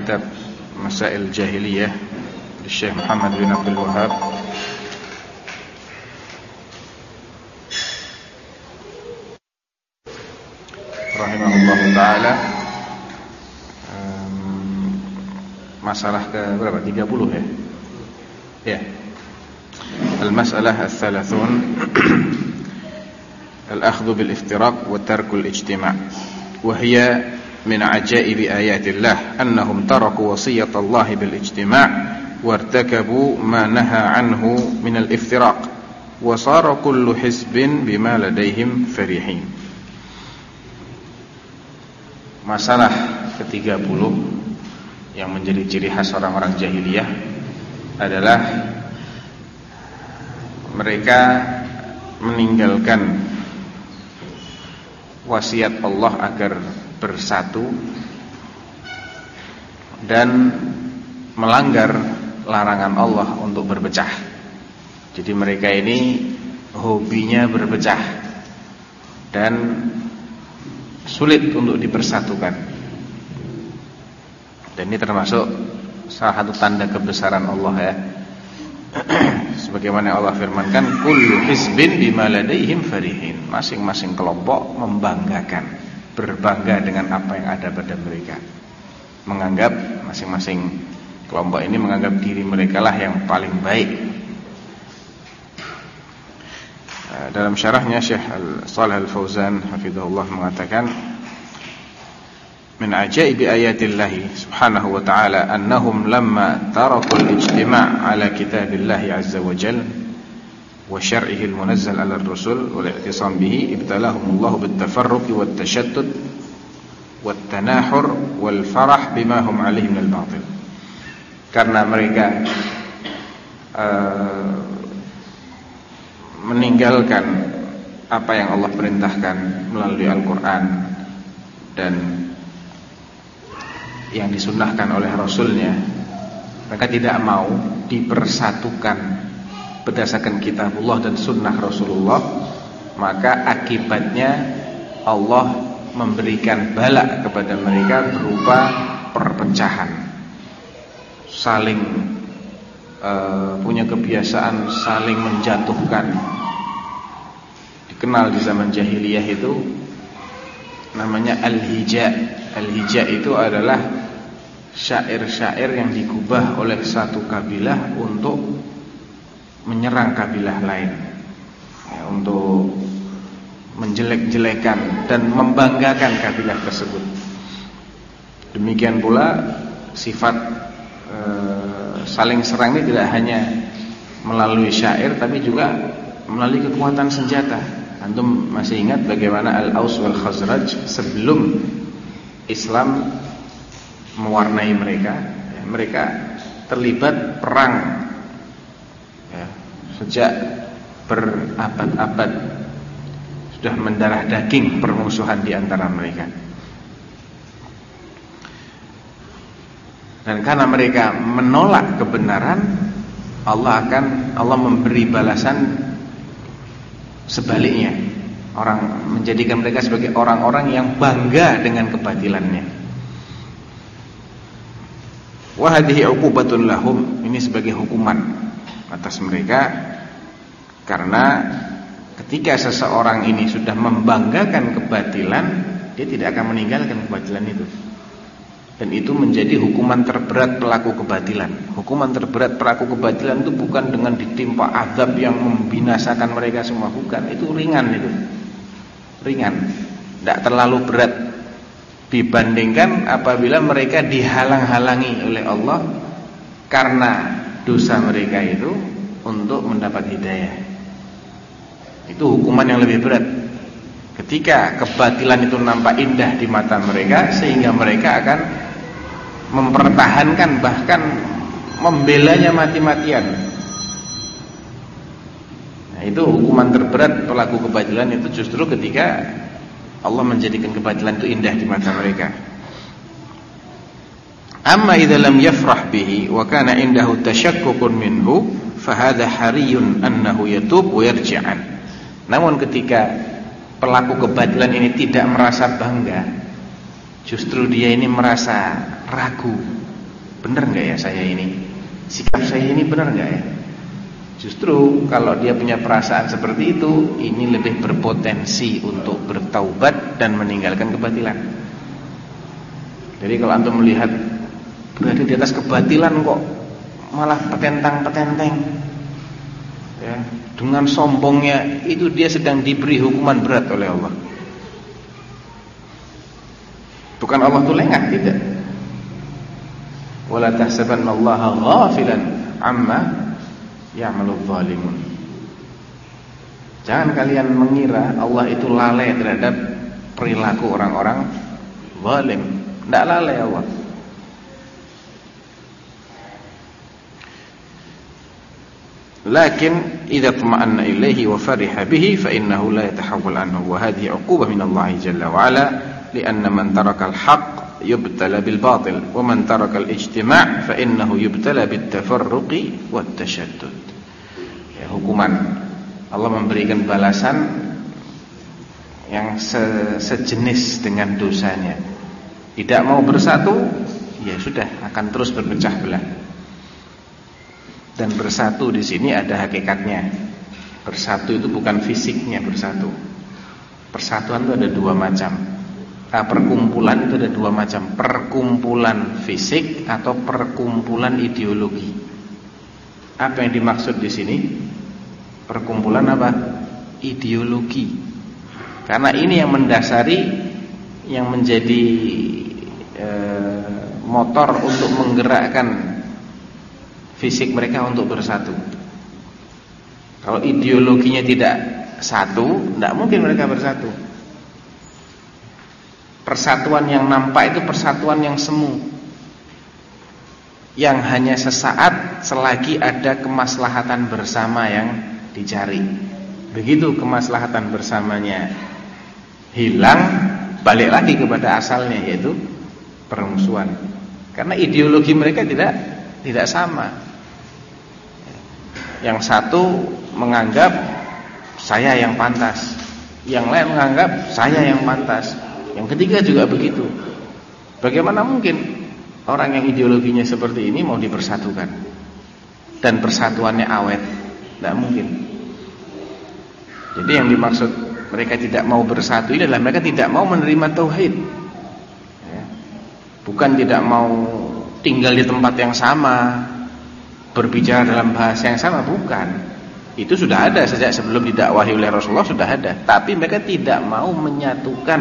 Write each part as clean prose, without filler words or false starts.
kitab Masail Jahiliyah di Syekh Muhammad bin Abdul Wahhab. Rahimahullah ta'ala. Masalah ke berapa? 30 ya? Ya. Al-mas'alah al-thalathun al-akhdhu bil-iftiraq wa tarku al-ijtima' wa hiya min ajaibi ayatillah annahum taraku wasiyatallahi bil-ijtima' wartakabu ma naha anhu min al-iftiraq wa sara kullu hizbin bima ladaihim farihin. Masalah ke-30 yang menjadi ciri khas orang-orang jahiliyah adalah mereka meninggalkan wasiat Allah agar bersatu dan melanggar larangan Allah untuk berpecah. Jadi mereka ini hobinya berpecah dan sulit untuk dipersatukan. Dan ini termasuk salah satu tanda kebesaran Allah ya. Sebagaimana Allah firmankan, kullu hizbin bima ladaihim farihin. Masing-masing kelompok membanggakan, berbangga dengan apa yang ada pada mereka. Menganggap masing-masing kelompok ini menganggap diri mereka lah yang paling baik. Dalam syarahnya Syekh Shalih Al-Fauzan hafizahullah mengatakan, min ajaibi ayatillahi subhanahu wa ta'ala annahum lamma tarakul ijtima' ala kitabillahi azza wa jal wa syar'ihi al-munazzal ala ar-rusul wal i'tisam bihi ibtalahumullahu bit-tafarruqi wat-tashattut wat-tanahur wal farah bima hum alaihi minal batil. Karena mereka meninggalkan apa yang Allah perintahkan melalui Al-Quran dan yang disunnahkan oleh Rasulnya, mereka tidak mau dipersatukan berdasarkan kitabullah dan sunnah Rasulullah. Maka akibatnya Allah memberikan bala kepada mereka berupa perpecahan, saling punya kebiasaan saling menjatuhkan. Dikenal di zaman jahiliyah itu namanya al-hija. Al-hija itu adalah syair-syair yang digubah oleh satu kabilah untuk menyerang kabilah lain ya, untuk menjelek-jelekan dan membanggakan kabilah tersebut. Demikian pula sifat saling serang ini tidak hanya melalui syair tapi juga melalui kekuatan senjata. Antum masih ingat bagaimana Al-Aus wal Khazraj sebelum Islam mewarnai mereka ya, mereka terlibat perang ya, sejak berabad-abad, sudah mendarah daging permusuhan di antara mereka. Dan karena mereka menolak kebenaran, Allah memberi balasan sebaliknya. Orang menjadikan mereka sebagai orang-orang yang bangga dengan kebatilannya. Wa hadhihi 'uqubatun lahum, ini sebagai hukuman atas mereka, karena ketika seseorang ini sudah membanggakan kebatilan, dia tidak akan meninggalkan kebatilan itu. Dan itu menjadi hukuman terberat pelaku kebatilan. Hukuman terberat pelaku kebatilan itu bukan dengan ditimpa azab yang membinasakan mereka semua, bukan. Itu ringan itu. Ringan, tidak terlalu berat dibandingkan apabila mereka dihalang-halangi oleh Allah karena dosa mereka itu untuk mendapat hidayah. Itu hukuman yang lebih berat. Ketika kebatilan itu nampak indah di mata mereka, sehingga mereka akan mempertahankan, bahkan membelanya mati-matian. Nah, itu hukuman terberat pelaku kebatilan itu justru ketika Allah menjadikan kebatilan itu indah di mata mereka. Amma idza lam yafrah bihi wa kana indahu tashakkukun minhu fa hadha hariyun annahu yatub wa yarji'an. Namun ketika pelaku kebatilan ini tidak merasa bangga, justru dia ini merasa ragu, benar nggak ya saya ini, sikap saya ini benar nggak ya? Justru kalau dia punya perasaan seperti itu, ini lebih berpotensi untuk bertaubat dan meninggalkan kebatilan. Jadi kalau antum melihat berada di atas kebatilan kok malah petentang-petenteng, ya, dengan sombongnya, itu dia sedang diberi hukuman berat oleh Allah. Bukan Allah itu lengah, tidak. Wala tahsabannallaha ghafilan amma ya'malul zalimun. Jangan kalian mengira Allah itu lalai terhadap perilaku orang-orang zalim. Tidak lalai Allah. Lakin idza tuma'anna ilaihi wa fariha bihi fa innahu la yatahawwal anhu, wa hadhihi 'uqubah min Allah jalla wa 'ala li'anna man taraka al-haqq yubtala bil batil wa man taraka al-ijtima' fa innahu yubtala bit tafarruqi wat tashaddud. Ya, hukuman Allah memberikan balasan yang sejenis dengan dosanya. Tidak mau bersatu, ya sudah akan terus berpecah belah. Dan bersatu di sini ada hakikatnya. Bersatu itu bukan fisiknya bersatu. Persatuan itu ada dua macam. Perkumpulan itu ada dua macam. Perkumpulan fisik atau perkumpulan ideologi. Apa yang dimaksud di sini? Perkumpulan apa? Ideologi. Karena ini yang mendasari, yang menjadi motor untuk menggerakkan fisik mereka untuk bersatu. Kalau ideologinya tidak satu, tidak mungkin mereka bersatu. Persatuan yang nampak itu persatuan yang semu, yang hanya sesaat selagi ada kemaslahatan bersama yang dicari. Begitu kemaslahatan bersamanya hilang, balik lagi kepada asalnya, yaitu permusuhan. Karena ideologi mereka tidak sama. Yang satu menganggap saya yang pantas, yang lain menganggap saya yang pantas, yang ketiga juga begitu. Bagaimana mungkin orang yang ideologinya seperti ini mau dipersatukan dan persatuannya awet? Tidak mungkin. Jadi yang dimaksud mereka tidak mau bersatu ini adalah mereka tidak mau menerima tauhid, ya. Bukan tidak mau tinggal di tempat yang sama, berbicara dalam bahasa yang sama, bukan. Itu sudah ada sejak sebelum didakwahi oleh Rasulullah, sudah ada. Tapi mereka tidak mau menyatukan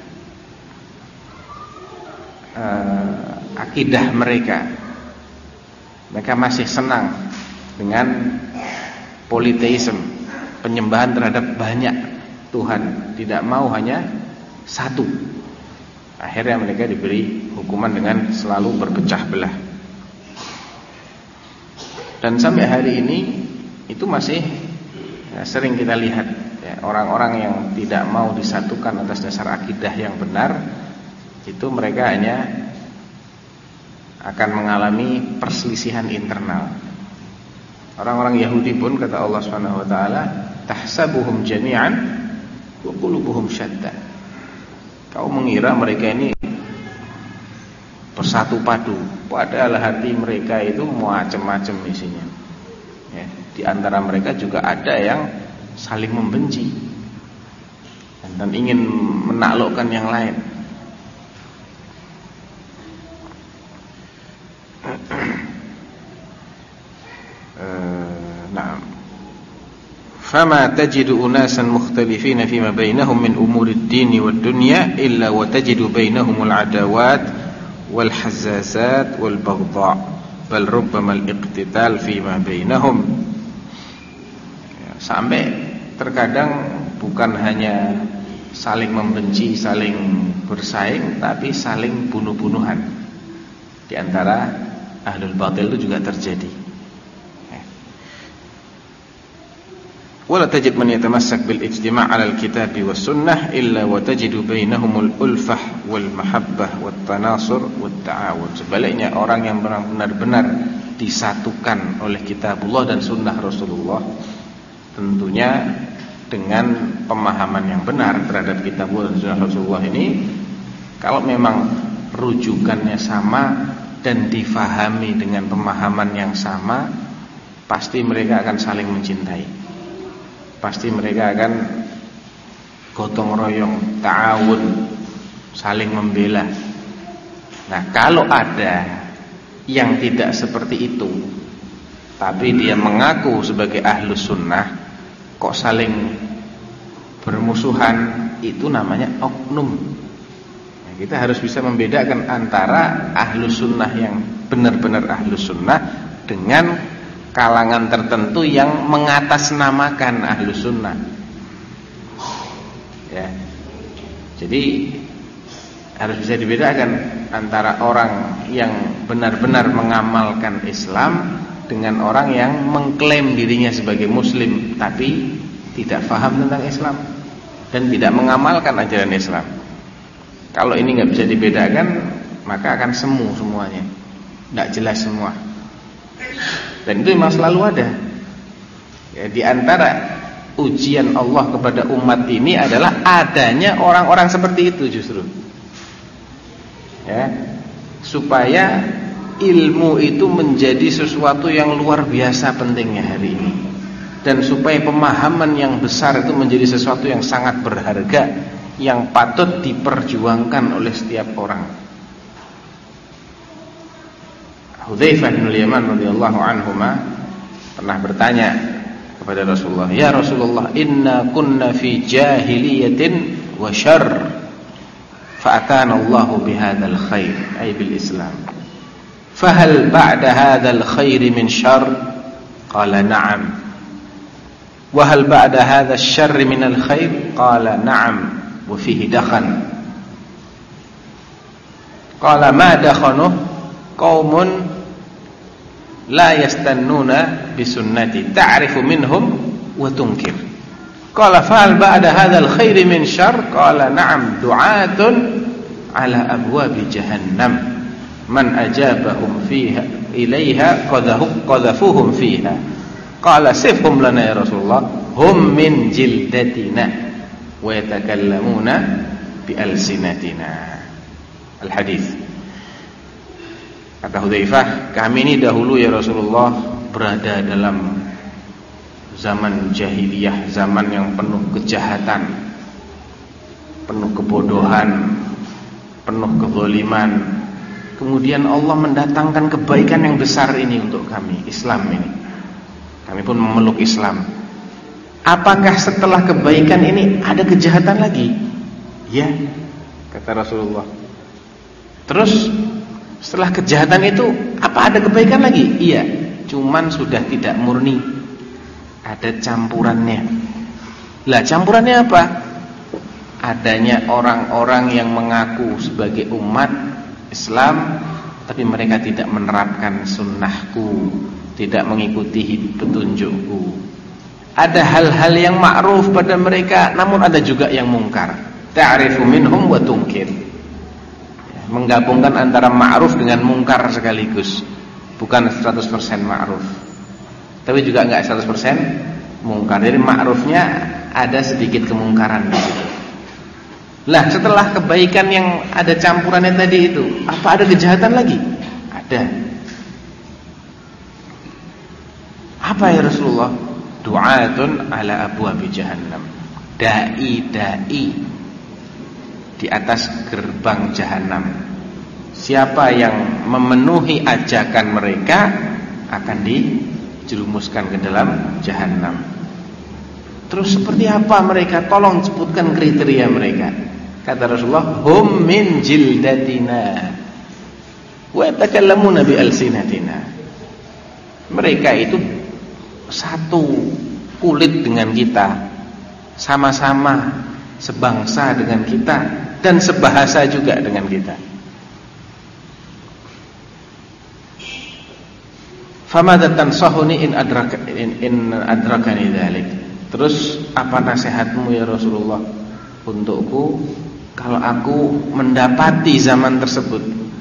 akidah mereka. Mereka masih senang dengan politeisme, penyembahan terhadap banyak Tuhan, tidak mau hanya satu. Akhirnya mereka diberi hukuman dengan selalu berpecah belah. Dan sampai hari ini itu masih sering kita lihat, ya, orang-orang yang tidak mau disatukan atas dasar akidah yang benar, itu mereka hanya akan mengalami perselisihan internal. Orang-orang Yahudi pun kata Allah Subhanahu wa taala, tahsabuhum jami'an wa qulubuhum syatta. Kau mengira mereka ini bersatu padu, padahal hati mereka itu macam-macam isinya. Ya, di antara mereka juga ada yang saling membenci dan ingin menaklukkan yang lain. فما تجد أناسا مختلفين فيما بينهم من أمور الدين والدنيا إلا وتجد بينهم العداوات والحزازات والبغضاء بل ربما الاقتتال فيما بينهم. Sampai terkadang bukan hanya saling membenci, saling bersaing, tapi saling bunuh-bunuhan. Di antara ahlul batil itu juga terjadi. ولا تجد من يتمسك بالاجتماع على الكتاب والسنة إلا وتجد بينهم الألفة والمحبة والتناصر والتعاون. Sebaliknya orang yang benar-benar disatukan oleh kitabullah dan sunnah Rasulullah, tentunya dengan pemahaman yang benar terhadap kitabullah dan sunnah Rasulullah ini, kalau memang rujukannya sama, dan difahami dengan pemahaman yang sama, pasti mereka akan saling mencintai. Pasti mereka akan gotong royong, ta'awun, saling membela. Nah, kalau ada yang tidak seperti itu, tapi dia mengaku sebagai ahlus sunnah, kok saling bermusuhan, itu namanya oknum. Nah, kita harus bisa membedakan antara ahlus sunnah yang benar-benar ahlus sunnah dengan kalangan tertentu yang mengatasnamakan ahlus sunnah. Ya. Jadi harus bisa dibedakan antara orang yang benar-benar mengamalkan Islam dengan orang yang mengklaim dirinya sebagai muslim tapi tidak paham tentang Islam dan tidak mengamalkan ajaran Islam. Kalau ini nggak bisa dibedakan, maka akan semu semuanya, nggak jelas semua. Dan itu memang selalu ada. Ya, di antara ujian Allah kepada umat ini adalah adanya orang-orang seperti itu justru. Ya, supaya ilmu itu menjadi sesuatu yang luar biasa pentingnya hari ini, dan supaya pemahaman yang besar itu menjadi sesuatu yang sangat berharga, yang patut diperjuangkan oleh setiap orang. Hudzaifah bin Yaman radhiyallahu anhuma pernah bertanya kepada Rasulullah, "Ya Rasulullah, inna kunna fi jahiliyatin wa syarr, fa'atana Allahu bihadzal khair, ay bil Islam. Fahal ba'da hadzal khair min syarr?" Qala na'am. "Wa hal ba'da hadzal syarr min al khair?" Qala na'am, wa fihi dakhan. Qala ma dakhanuh? Qaumun la yastannuna bi sunnati ta'rifu minhum wa tunkir. Qala fahal ba'da hadzal khair min syarr? Qala na'am, du'atun ala abwabi jahannam. Man ajabahum fiha ilaiha qadhafuhum fiha. Qala sifhum lana ya Rasulullah. Hum min jildatina wa yatakallamuna bi alsinatina. Al-hadis. Kata Hudzaifah, kami ini dahulu ya Rasulullah berada dalam zaman jahiliyah, zaman yang penuh kejahatan, penuh kebodohan, penuh kezaliman. Kemudian Allah mendatangkan kebaikan yang besar ini untuk kami, Islam ini. Kami pun memeluk Islam. Apakah setelah kebaikan ini ada kejahatan lagi? Ya, kata Rasulullah. Terus setelah kejahatan itu apa ada kebaikan lagi? Iya, cuman sudah tidak murni, ada campurannya. Lah campurannya apa? Adanya orang-orang yang mengaku sebagai umat Islam, tapi mereka tidak menerapkan sunnahku, tidak mengikuti petunjukku. Ada hal-hal yang ma'ruf pada mereka, namun ada juga yang mungkar. Ta'rifu minhum wa tunkir. Menggabungkan antara ma'ruf dengan mungkar sekaligus. Bukan 100% ma'ruf, tapi juga enggak 100% mungkar. Jadi ma'rufnya ada sedikit kemungkaran di situ. Lah setelah kebaikan yang ada campurannya tadi itu, apa ada kejahatan lagi? Ada. Apa ya Rasulullah? Du'atun ala abwabi jahannam. Dai-dai di atas gerbang jahanam. Siapa yang memenuhi ajakan mereka akan dijerumuskan ke dalam jahanam. Terus seperti apa mereka? Tolong sebutkan kriteria mereka. Kata Rasulullah, hum min jildatina wa yatakallamuna bi alsinatina. Mereka itu satu kulit dengan kita, sama-sama sebangsa dengan kita, dan sebahasa juga dengan kita. Famadza tansahuni in adrakani dzalik. Terus apa nasihatmu ya Rasulullah untukku kalau aku mendapati zaman tersebut?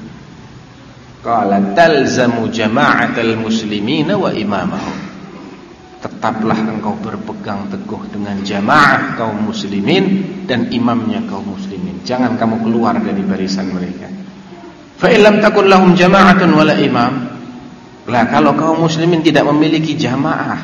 Qala talzamu jama'atal muslimina wa imamahum. Tetaplah engkau berpegang teguh dengan jamaah kaum muslimin dan imamnya kaum muslimin. Jangan kamu keluar dari barisan mereka. Fa illam takun lahum jama'atun wala imam. Lah kalau kaum muslimin tidak memiliki jamaah,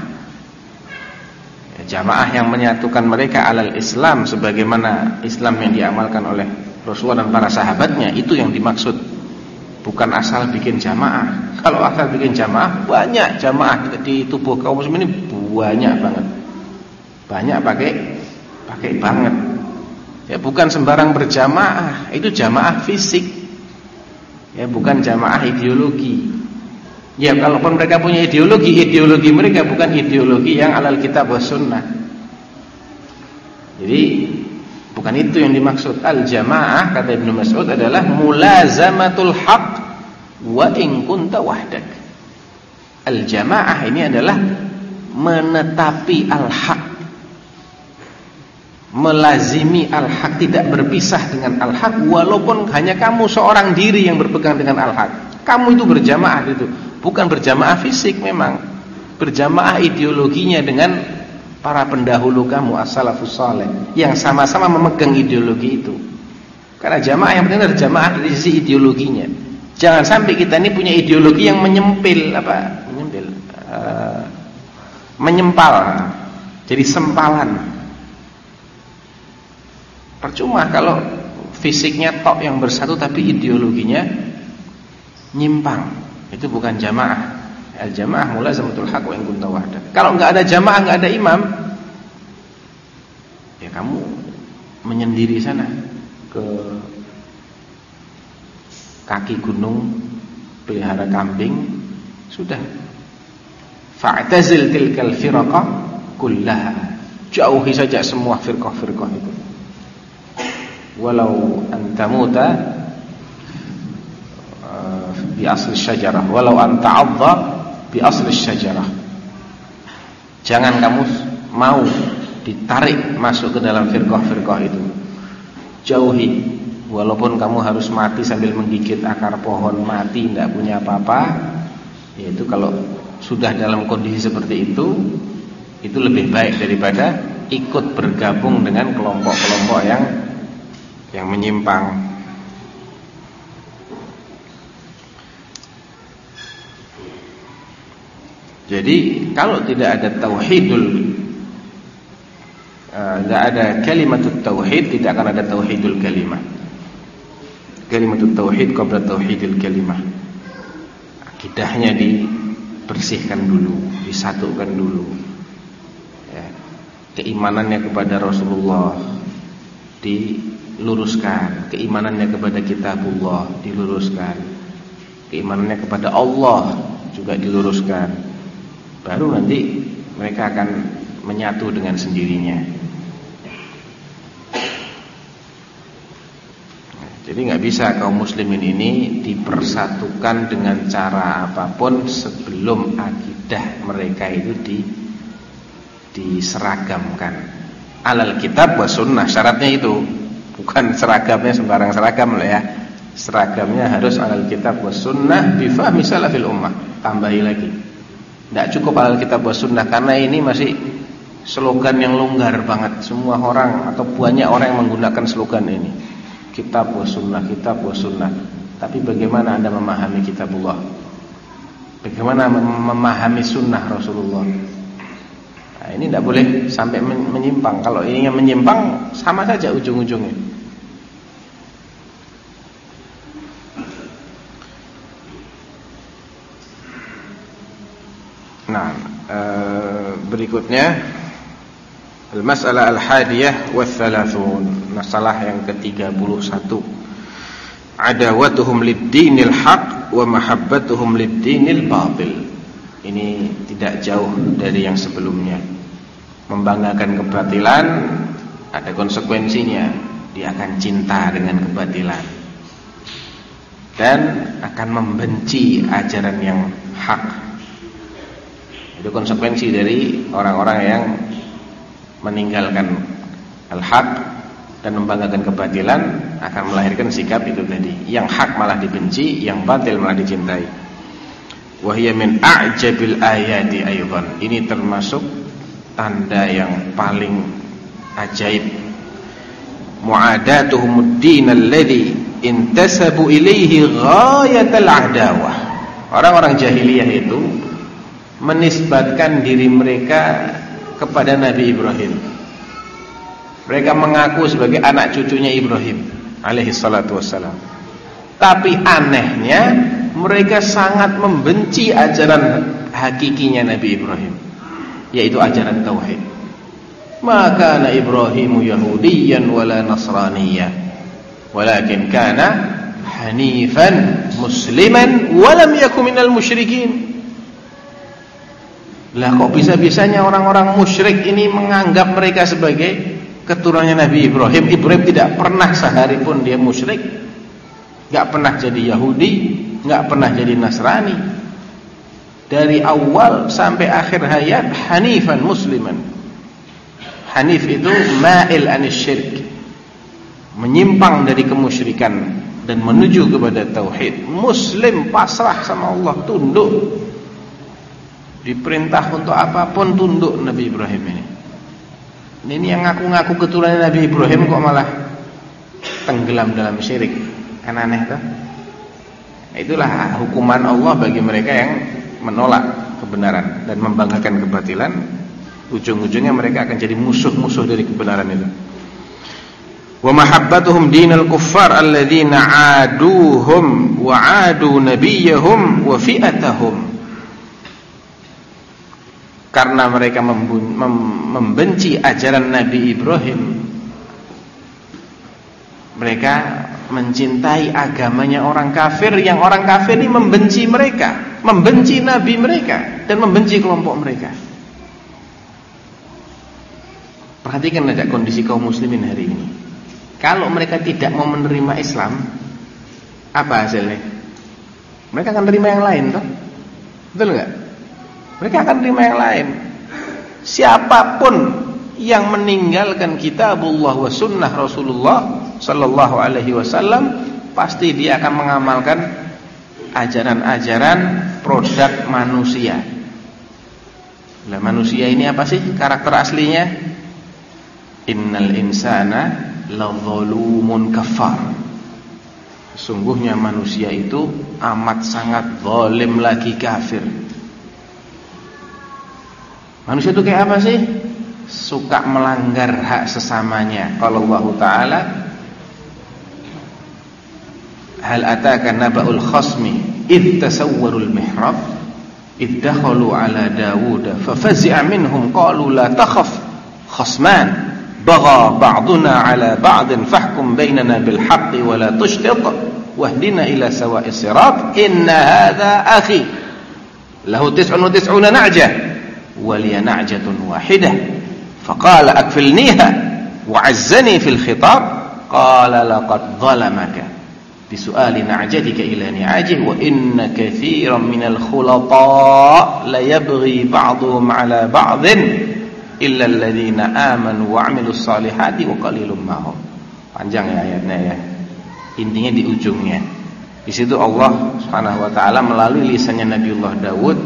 jamaah yang menyatukan mereka alal Islam sebagaimana Islam yang diamalkan oleh Rasulullah dan para sahabatnya, itu yang dimaksud. Bukan asal bikin jamaah. Kalau asal bikin jamaah, banyak jamaah di tubuh kaum muslimin ini banyak banget. Banyak pakai banget. Ya bukan sembarang berjamaah, itu jamaah fisik. Ya bukan jamaah ideologi. Ya kalaupun mereka punya ideologi mereka bukan ideologi yang alal kitab was sunnah. Jadi bukan itu yang dimaksud. Al-jamaah kata Ibnu Mas'ud adalah mulazamatul haq wa in kunta wahdak. Al-jamaah ini adalah menetapi al-haq, melazimi al-haq, tidak berpisah dengan al-haq walaupun hanya kamu seorang diri yang berpegang dengan al-haq. Kamu itu berjamaah itu. Bukan berjamaah fisik memang, berjamaah ideologinya dengan para pendahulu kamu as-salafus saleh yang sama-sama memegang ideologi itu. Karena jamaah yang penting adalah jamaah dari sisi ideologinya. Jangan sampai kita ini punya ideologi yang menyempal, jadi sempalan. Percuma kalau fisiknya tok yang bersatu tapi ideologinya nyimpang. Itu bukan jamaah. Al-jamaah mulazamatul haq wa in kunta wahdak. Kalau enggak ada jamaah, enggak ada imam, ya kamu menyendiri sana ke kaki gunung pelihara kambing, sudah. Fa'tazil tilkal firaqah kullaha. Jauhi saja semua firqah-firqah itu. Walau antamuta bi asli syajarah, walau anta 'adha bi asli syajarah. Jangan kamu mau ditarik masuk ke dalam firqah-firqah itu. Jauhi, walaupun kamu harus mati sambil menggigit akar pohon, mati tidak punya apa-apa. Yaitu kalau sudah dalam kondisi seperti itu lebih baik daripada ikut bergabung dengan kelompok-kelompok yang menyimpang. Jadi kalau tidak ada tidak ada kalimatut tauhid, tidak akan ada tauhidul kalimah. Kalimatut tauhid qabla tauhidil kalimah. Akidahnya dibersihkan dulu, disatukan dulu. Ya. Keimanannya kepada Rasulullah diluruskan, keimanannya kepada kitabullah diluruskan, keimanannya kepada Allah juga diluruskan. Baru nanti mereka akan menyatu dengan sendirinya. Jadi nggak bisa kaum muslimin ini dipersatukan dengan cara apapun sebelum akidah mereka itu diseragamkan. Alal kitab wa sunnah, syaratnya itu. Bukan seragamnya sembarang seragam loh ya. Seragamnya harus alal kitab wa sunnah bi fahmi salafil ummah. Tambahi lagi. Tidak cukup alal kitab wa sunnah, karena ini masih slogan yang longgar banget. Semua orang atau banyak orang yang menggunakan slogan ini, kitab wa sunnah, kitab wa sunnah. Tapi bagaimana Anda memahami kitabullah? Bagaimana memahami sunnah Rasulullah? Nah, ini tidak boleh sampai menyimpang. Kalau ini yang menyimpang, sama saja ujung-ujungnya. Nah, berikutnya al-mas'alah al-hadiyah wa thalathun, masalah yang ke-31. Adawatuhum lid-dinil haq wa mahabbatuhum lid-dinil batil. Ini tidak jauh dari yang sebelumnya. Membanggakan kebatilan ada konsekuensinya. Dia akan cinta dengan kebatilan dan akan membenci ajaran yang hak. Itu konsekuensi dari orang-orang yang meninggalkan al-haq dan membanggakan kebatilan, akan melahirkan sikap itu tadi. Yang hak malah dibenci, yang batil malah dicintai. Wa hiya min a'jabil ayati aydan. Ini termasuk tanda yang paling ajaib. Mu'adatuhumud din alladhi intasabu ilaihi ghayatal adawah. Orang-orang jahiliyah itu menisbatkan diri mereka kepada Nabi Ibrahim. Mereka mengaku sebagai anak cucunya Ibrahim alaihi salatu wassalam. Tapi anehnya mereka sangat membenci ajaran hakikinya Nabi Ibrahim, yaitu ajaran tauhid. Maka kana Ibrahimu Yahudiyan wala Nasraniyan, walakin kana hanifan musliman walam yakun minal musyrikin. Lah kok bisa-bisanya orang-orang musyrik ini menganggap mereka sebagai keturunannya Nabi Ibrahim? Ibrahim tidak pernah sehari pun dia musyrik, enggak pernah jadi Yahudi, enggak pernah jadi Nasrani. Dari awal sampai akhir hayat hanifan musliman. Hanif itu ma'il anis syirk, menyimpang dari kemusyrikan dan menuju kepada tauhid. Muslim, pasrah sama Allah, tunduk. Diperintah untuk apapun tunduk Nabi Ibrahim ini. Ini yang ngaku-ngaku keturunan Nabi Ibrahim kok malah tenggelam dalam syirik. Kan aneh tuh. Itulah hukuman Allah bagi mereka yang menolak kebenaran dan membanggakan kebatilan. Ujung-ujungnya mereka akan jadi musuh-musuh dari kebenaran itu. Wa mahabbatuhum dinal kuffar alladzina aaduhum wa aadu nabiyahum wa fi'atahum. Karena mereka membenci ajaran Nabi Ibrahim, mereka mencintai agamanya orang kafir, yang orang kafir ini membenci mereka, membenci Nabi mereka, dan membenci kelompok mereka. Perhatikan aja kondisi kaum muslimin hari ini. Kalau mereka tidak mau menerima Islam, apa hasilnya? Mereka akan menerima yang lain, toh? Betul nggak? Mereka akan menerima yang lain. Siapapun yang meninggalkan kitabullah wa sunnah Rasulullah sallallahu alaihi wasallam, pasti dia akan mengamalkan ajaran-ajaran produk manusia. Lah manusia ini apa sih karakter aslinya? Innal insana ladzalumun kafar. Sesungguhnya manusia itu amat sangat zalim lagi kafir. Manusia itu kayak apa sih? Suka melanggar hak sesamanya. Kalau Allah Ta'ala, hal ataka naba'ul khasmi idh tasawwarul mihrab idh dakhalu ala Dawud fafazi'a minhum qalu la takhaf khasman bagha ba'duna ala ba'din fahkum bainana bil haqqi wa la tushtit wahdina ila sawa'is sirat inna hadha akhi lahu 99 na'jah waliya na'jatun wahidah faqala akfilniha wa'azzani fil khitab qala laqad zalamaka bisu'ali na'jatika ila ni'ajih wa inna kathiran minal khulata la yabghi ba'duhum ala ba'din illa alladhina amanu wa 'amilus salihati wa qalilum mahum. Panjang ya ayatnya ya. Intinya di ujungnya. Di situ Allah Subhanahu wa taala melalui lisannya Nabiullah Daud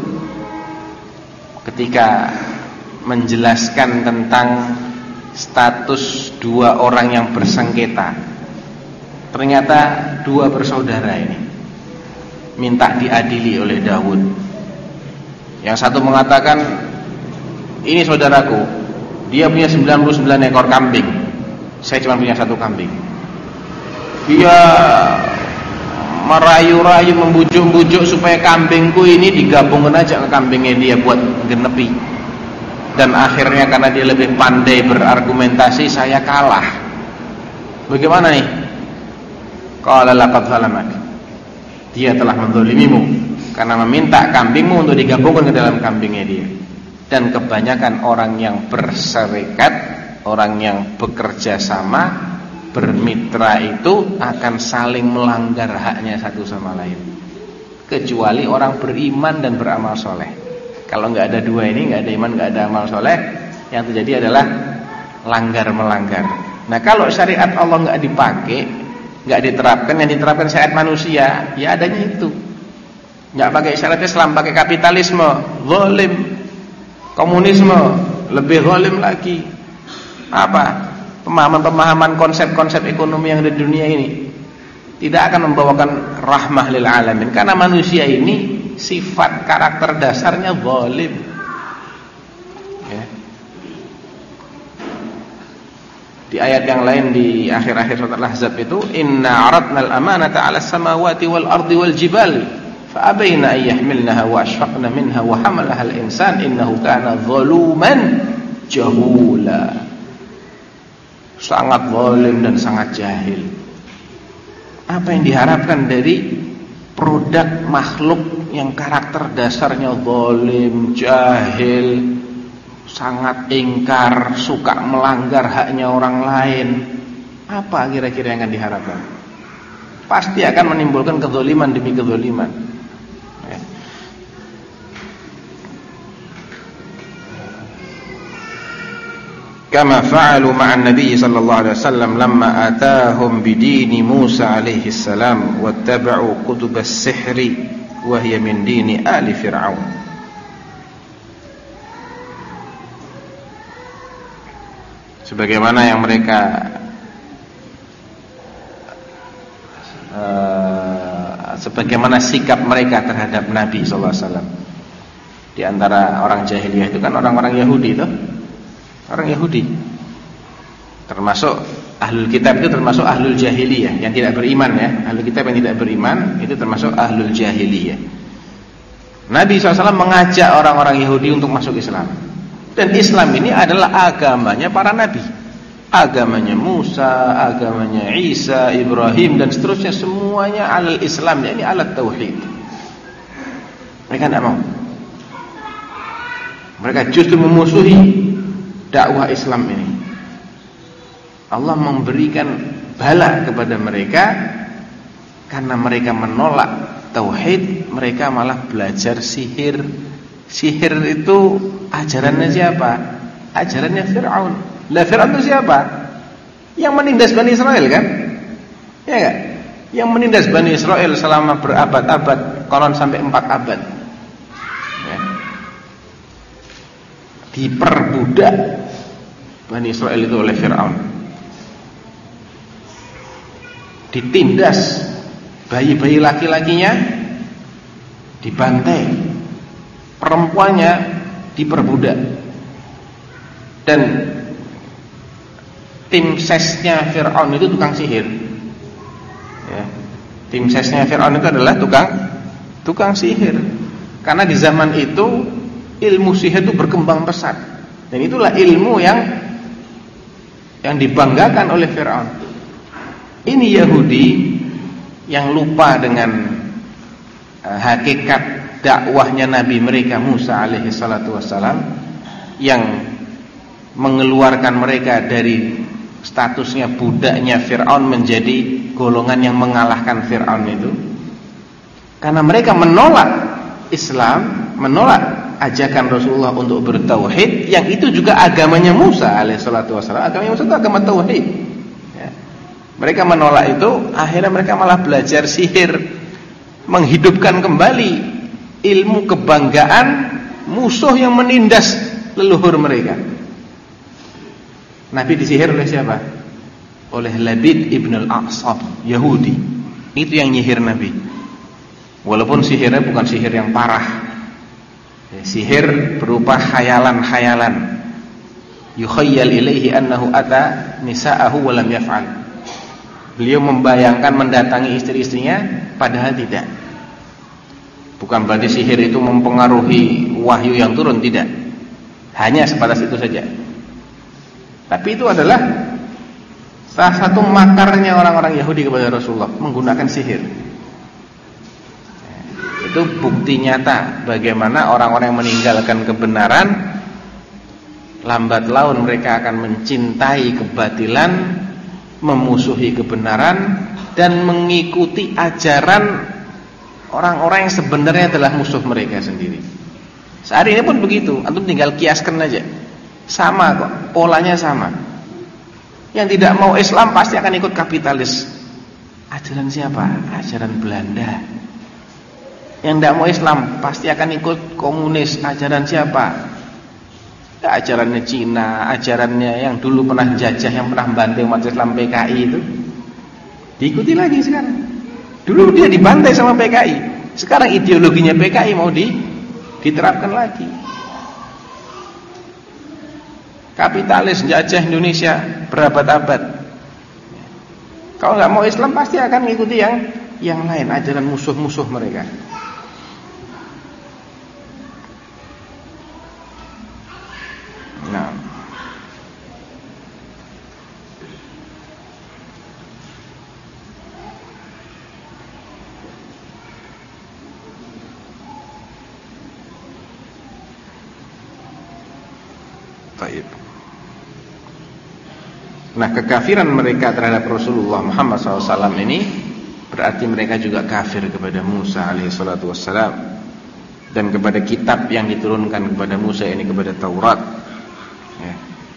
ketika menjelaskan tentang status dua orang yang bersengketa. Ternyata dua bersaudara ini minta diadili oleh Daud. Yang satu mengatakan, ini saudaraku, dia punya 99 ekor kambing, saya cuma punya satu kambing. Dia merayu-rayu, membujuk-bujuk supaya kambingku ini digabungkan aja ke kambingnya dia buat genepi. Dan akhirnya karena dia lebih pandai berargumentasi, saya kalah. Bagaimana nih? Qala laqad zalamak. Dia telah menzalimimu karena meminta kambingmu untuk digabungkan ke dalam kambingnya dia. Dan kebanyakan orang yang berserikat, orang yang bekerja sama, bermitra itu akan saling melanggar haknya satu sama lain. Kecuali orang beriman dan beramal soleh. Kalau nggak ada dua ini, nggak ada iman, nggak ada amal soleh, yang terjadi adalah langgar-melanggar. Nah kalau syariat Allah nggak dipakai, nggak diterapkan, yang diterapkan syariat manusia, ya adanya itu. Nggak pakai syariat Islam, pakai kapitalisme, zalim, komunisme, lebih zalim lagi. Apa? Pemahaman-pemahaman konsep-konsep ekonomi yang ada di dunia ini tidak akan membawakan rahmah lil alamin, karena manusia ini sifat karakter dasarnya zalim. Ya. Di ayat yang lain di akhir-akhir surat Al-Ahzab itu, inna aradna al-amanata 'ala as-samawati wal ardi wal jibali fa abayna an yahmilnaha wa ashfaqna minha wa hamalaha al-insan innahu kana zaluman jahula. Sangat zalim dan sangat jahil. Apa yang diharapkan dari produk makhluk yang karakter dasarnya zalim, jahil, sangat ingkar, suka melanggar haknya orang lain? Apa kira-kira yang akan diharapkan? Pasti akan menimbulkan kezaliman demi kezaliman. Kama fa'alu ma'an Nabi sallallahu alaihi wasallam lamma atahum bidini Musa alaihi salam wattaba'u kutub as-sihri wa hiya min dini ali Fir'aun. Sebagaimana yang mereka sebagaimana sikap mereka terhadap Nabi sallallahu alaihi wasallam. Di antara orang jahiliyah itu kan orang-orang Yahudi itu. Orang Yahudi termasuk ahlul kitab, itu termasuk ahlul jahiliyah yang tidak beriman ya. Ahlul kitab yang tidak beriman itu termasuk ahlul jahiliyah. Nabi SAW mengajak orang-orang Yahudi untuk masuk Islam. Dan Islam ini adalah agamanya para nabi, agamanya Musa, agamanya Isa, Ibrahim dan seterusnya, semuanya alal Islam, yakni alat tauhid. Mereka tidak mau. Mereka justru memusuhi dakwah Islam ini. Allah memberikan bala kepada mereka karena mereka menolak tauhid, mereka malah belajar sihir. Sihir itu ajarannya siapa? Ajarannya Fir'aun. Lah Fir'aun itu siapa? Yang menindas Bani Israel kan? Ya enggak? Yang menindas Bani Israel selama berabad-abad, konon sampai 4 abad. Ya. Diperbudak Bani Israel itu oleh Fir'aun. Ditindas, bayi-bayi laki-lakinya dibantai, perempuannya diperbudak. Dan tim sesnya Fir'aun itu tukang sihir ya. Tim sesnya Fir'aun itu adalah tukang sihir. Karena di zaman itu ilmu sihir itu berkembang pesat. Dan itulah ilmu yang dibanggakan oleh Fir'aun. Ini Yahudi yang lupa dengan hakikat dakwahnya Nabi mereka Musa alaihi salatu wassalam, yang mengeluarkan mereka dari statusnya budaknya Fir'aun menjadi golongan yang mengalahkan Fir'aun itu. Karena mereka menolak Islam, menolak ajakan Rasulullah untuk bertauhid, yang itu juga agamanya Musa alaihissalatu wassalam. Agamanya Musa itu agama tauhid ya. Mereka menolak itu, akhirnya mereka malah belajar sihir, menghidupkan kembali ilmu kebanggaan musuh yang menindas leluhur mereka. Nabi disihir oleh siapa? Oleh Labid ibn al-A'sam, Yahudi. Itu yang nyihir Nabi. Walaupun sihirnya bukan sihir yang parah, sihir berupa khayalan-khayalan. Yukhayyal ilaihi annahu ata nisa'ahu wa lam yaf'al. Beliau membayangkan mendatangi istri-istrinya padahal tidak. Bukan berarti sihir itu mempengaruhi wahyu yang turun, tidak. Hanya sebatas itu saja. Tapi itu adalah salah satu makarnya orang-orang Yahudi kepada Rasulullah, menggunakan sihir. Itu bukti nyata bagaimana orang-orang yang meninggalkan kebenaran, lambat laun mereka akan mencintai kebatilan, memusuhi kebenaran, dan mengikuti ajaran orang-orang yang sebenarnya adalah musuh mereka sendiri. Saat ini pun begitu, antum tinggal kiaskan aja. Sama kok, polanya sama. Yang tidak mau Islam pasti akan ikut kapitalis. Ajaran siapa? Ajaran Belanda. Yang tidak mau Islam pasti akan ikut komunis. Ajaran siapa? Ya, ajarannya Cina, ajarannya yang dulu pernah jajah, yang pernah banting umat Islam PKI itu. Diikuti lagi sekarang. Dulu dia dibantai sama PKI. Sekarang ideologinya PKI mau diterapkan lagi. Kapitalis jajah Indonesia berabad-abad. Kalau nggak mau Islam pasti akan mengikuti yang lain, ajaran musuh-musuh mereka. Nah, baik. Nah, kekafiran mereka terhadap Rasulullah Muhammad SAW ini berarti mereka juga kafir kepada Musa alaihissalatu wassalam dan kepada kitab yang diturunkan kepada Musa, ini kepada Taurat. Ya.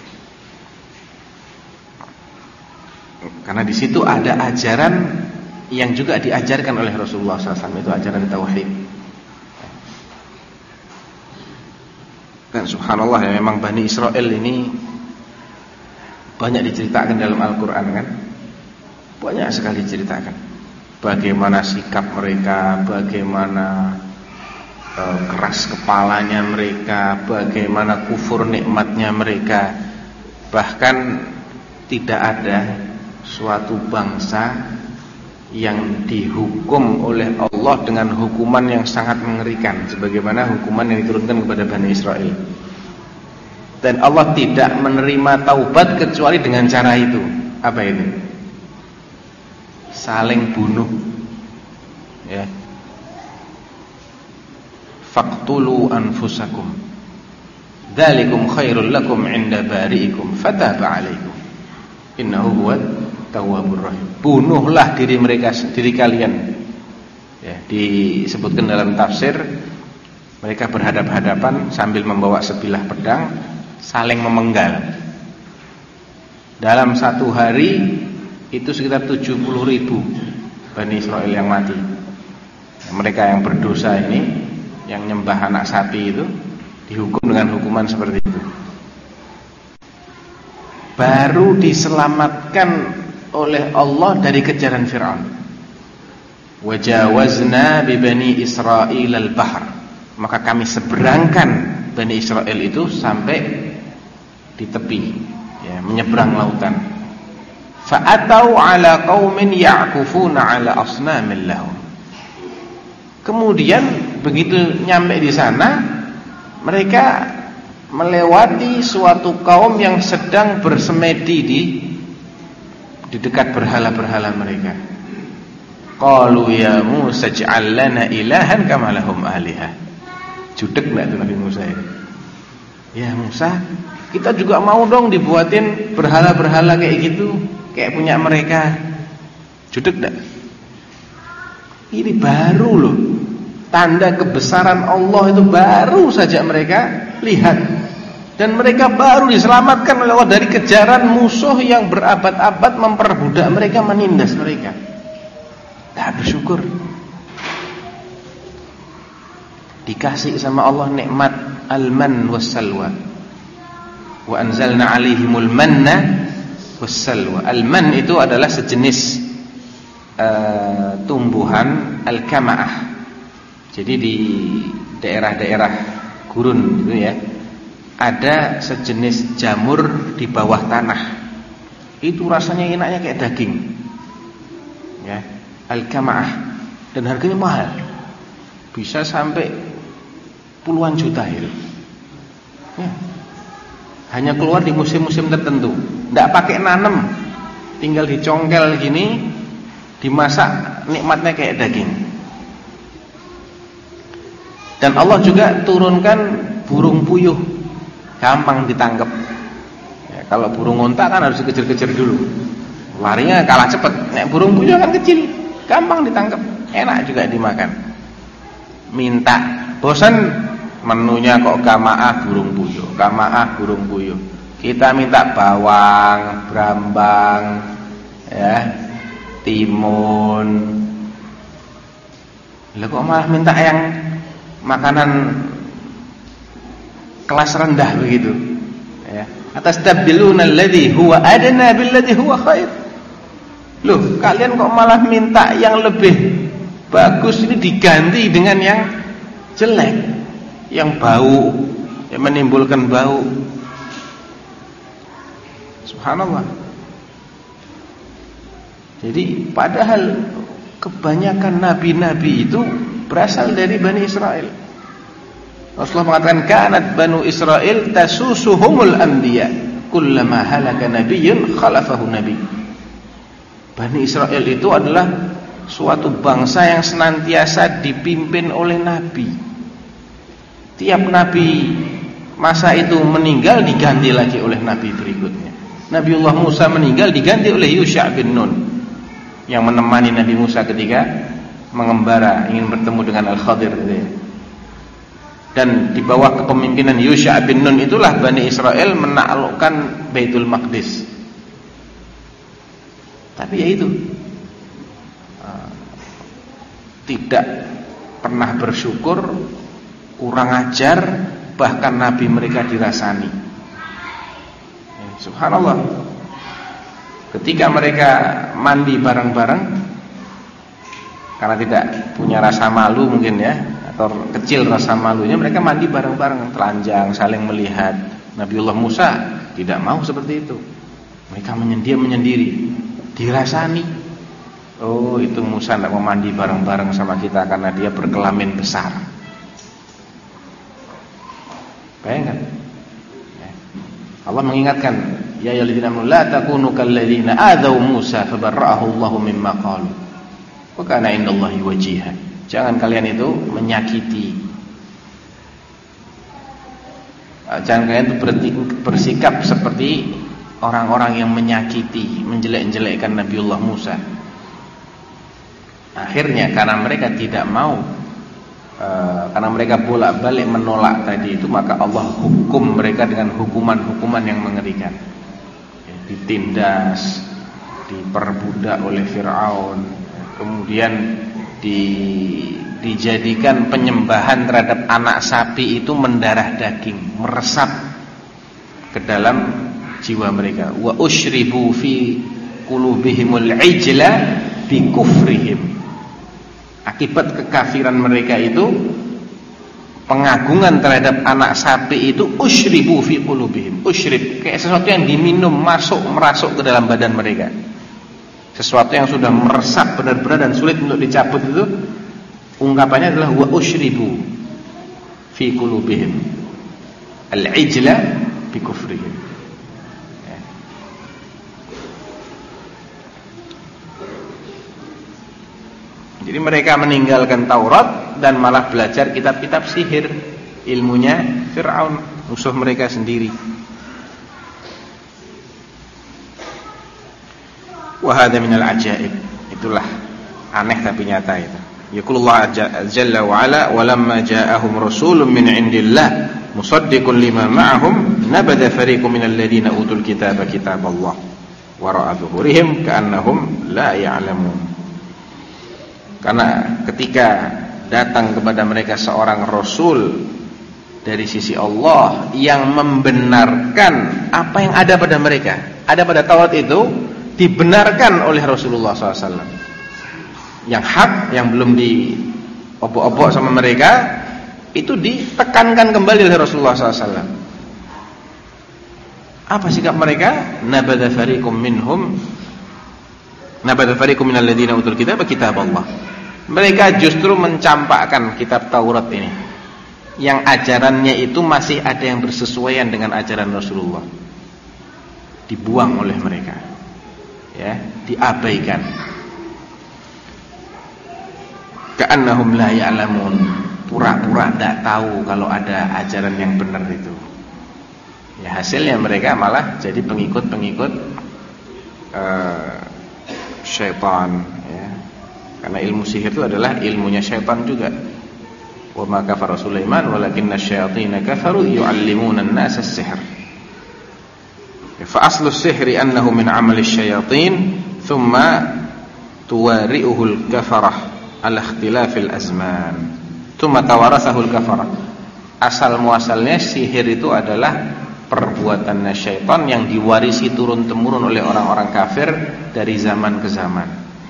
Karena di situ ada ajaran yang juga diajarkan oleh Rasulullah SAW, itu ajaran tauhid. Dan subhanallah ya, memang Bani Israel ini banyak diceritakan dalam Al-Quran kan. Banyak sekali diceritakan bagaimana sikap mereka, bagaimana keras kepalanya mereka, bagaimana kufur nikmatnya mereka. Bahkan tidak ada suatu bangsa yang dihukum oleh Allah dengan hukuman yang sangat mengerikan sebagaimana hukuman yang diturunkan kepada Bani Israel. Dan Allah tidak menerima taubat kecuali dengan cara itu. Apa itu? Saling bunuh. Ya. Faqtulu anfusakum. Dzalikum khairul lakum 'inda bari'ikum fataba 'alaikum. Innahu huwat tawwabur rahim. Bunuhlah diri kalian. Ya, disebutkan dalam tafsir, mereka berhadap-hadapan sambil membawa sebilah pedang, saling memenggal. Dalam satu hari itu sekitar 70.000 Bani Israel yang mati. Mereka yang berdosa ini, yang nyembah anak sapi itu, dihukum dengan hukuman seperti itu. Baru diselamatkan oleh Allah dari kejaran Fir'aun. Wajawazna bi Bani Israil al-bahr. Maka kami seberangkan Bani Israel itu sampai di tepi, ya, menyeberang lautan. Fa'atau ala qaumin ya'kufuna ala asnamin lahum. Kemudian begitu nyampe di sana, mereka melewati suatu kaum yang sedang bersemedi di dekat berhala-berhala mereka. Qalu ya Musa ij'al lana ilahan kama lahum alihah. Judek enggak tuh Nabi Musa ini? Ya Musa, kita juga mau dong dibuatin berhala-berhala kayak gitu, kayak punya mereka. Judek enggak? Ini baru loh. Tanda kebesaran Allah itu baru saja mereka lihat. Dan mereka baru diselamatkan oleh Allah dari kejaran musuh yang berabad-abad memperbudak mereka, menindas mereka. Tak bersyukur. Dikasih sama Allah nikmat al-man was-salwa. Wa anzalna 'alaihimul manna was-salwa. Al-man itu adalah sejenis tumbuhan al-kama'ah. Jadi di daerah-daerah gurun gitu ya, ada sejenis jamur di bawah tanah. Itu rasanya enaknya kayak daging. Ya, al-kama'ah, dan harganya mahal. Bisa sampai puluhan juta itu. Ya. Hanya keluar di musim-musim tertentu. Enggak pakai nanem. Tinggal dicongkel gini, dimasak, nikmatnya kayak daging. Dan Allah juga turunkan burung puyuh, gampang ditangkap. Ya, kalau burung unta kan harus dikejar-kejar dulu, larinya kalah cepat. Nek burung puyuh kan kecil, gampang ditangkap, enak juga dimakan. Minta, bosan menunya kok kamaah burung puyuh, kamaah burung puyuh. Kita minta bawang, brambang, ya, timun. Lah kok malah minta yang makanan kelas rendah begitu, ya. Atastabdiluna alladhi huwa adna billadhi huwa khair. Loh, kalian kok malah minta yang lebih bagus ini diganti dengan yang jelek, yang bau, yang menimbulkan bau. Subhanallah. Jadi padahal kebanyakan nabi-nabi itu berasal dari Bani Israel. Rasulullah mengatakan kanat Banu Israel tasusuhumul anbiya kullama halaka nabiyyun khalafahu nabi. Bani Israel itu adalah suatu bangsa yang senantiasa dipimpin oleh nabi. Tiap nabi masa itu meninggal diganti lagi oleh nabi berikutnya. Nabiullah Musa meninggal diganti oleh Yusha bin Nun yang menemani Nabi Musa ketika mengembara ingin bertemu dengan Al-Khadir. Dan di bawah kepemimpinan Yusha bin Nun itulah Bani Israel menaklukkan Baitul Maqdis. Tapi ya itu, tidak pernah bersyukur, kurang ajar, bahkan Nabi mereka dirasani. Subhanallah. Ketika mereka mandi bareng-bareng, karena tidak punya rasa malu mungkin ya, atau kecil rasa malunya, mereka mandi bareng-bareng, telanjang, saling melihat. Nabiullah Musa tidak mau seperti itu. Mereka menyendiri, dirasani. Oh, itu Musa tidak mau mandi bareng-bareng sama kita karena dia berkelamin besar. Bayangkan. Allah mengingatkan, ya ayyuhalladzina amanu la takunu kalladzina adaw Musa fabarra'ahu Allahu mimma qalu wa kana indallahi wajiha. Jangan kalian itu menyakiti, jangan kalian itu bersikap seperti orang-orang yang menyakiti, menjelek-jelekkan Nabiullah Musa. Akhirnya karena mereka tidak mau, karena mereka bolak-balik menolak tadi itu, maka Allah hukum mereka dengan hukuman-hukuman yang mengerikan. Ditindas, diperbudak oleh Fir'aun, kemudian dijadikan penyembahan terhadap anak sapi itu mendarah daging, meresap ke dalam jiwa mereka. Wa usyribu fi qulubihimul ijla bi kufrihim. Akibat kekafiran mereka itu, pengagungan terhadap anak sapi itu usyribu fi qulubihim. Usyrib kayak sesuatu yang diminum, merasuk ke dalam badan mereka. Sesuatu yang sudah meresap benar-benar dan sulit untuk dicabut itu, ungkapannya adalah wa usyribu fi qulubihim al-ijla bi kufrihim. Jadi mereka meninggalkan Taurat dan malah belajar kitab-kitab sihir, ilmunya Fir'aun, musuh mereka sendiri. Wa hadza minal ajaib. Itulah aneh tapi nyata itu. Yaqulullah jalla wa ala wa lamma ja'ahum rasulun min 'indillah musaddiqun lima ma'ahum nabada fariqun minal ladzina utul kitaba kitaballah wara'a dhuhurihim ka'annahum la ya'lamun. Karena ketika datang kepada mereka seorang rasul dari sisi Allah yang membenarkan apa yang ada pada mereka, ada pada Taurat itu dibenarkan oleh Rasulullah SAW. Yang hak, yang belum diobok-obok sama mereka, itu ditekankan kembali oleh Rasulullah SAW. Apa sikap mereka? Nabadha fariqum minhum, nabadha fariqum minal ladzina utul kitaba kitaballah. Mereka justru mencampakkan kitab Taurat ini, yang ajarannya itu masih ada yang bersesuaian dengan ajaran Rasulullah. Dibuang oleh mereka, ya, diabaikan. Ka'annahum la ya'lamun, pura-pura tidak tahu kalau ada ajaran yang benar itu. Ya, hasilnya mereka malah jadi pengikut-pengikut syaitan, ya. Karena ilmu sihir itu adalah ilmunya syaitan juga. Wa ma kafara Sulaiman walakinna asyayatin kafaru yu'allimuna an-nasa as-sihr. Fa aslu as-sihri annahu min 'amali asyayatin thumma tuwari'uhu al-kafarah ala ikhtilafil azman. Thumma tawarathahu al-kafarah. Asal muasalnya sihir itu adalah perbuatan syaitan yang diwarisi turun-temurun oleh orang-orang kafir dari zaman ke zaman.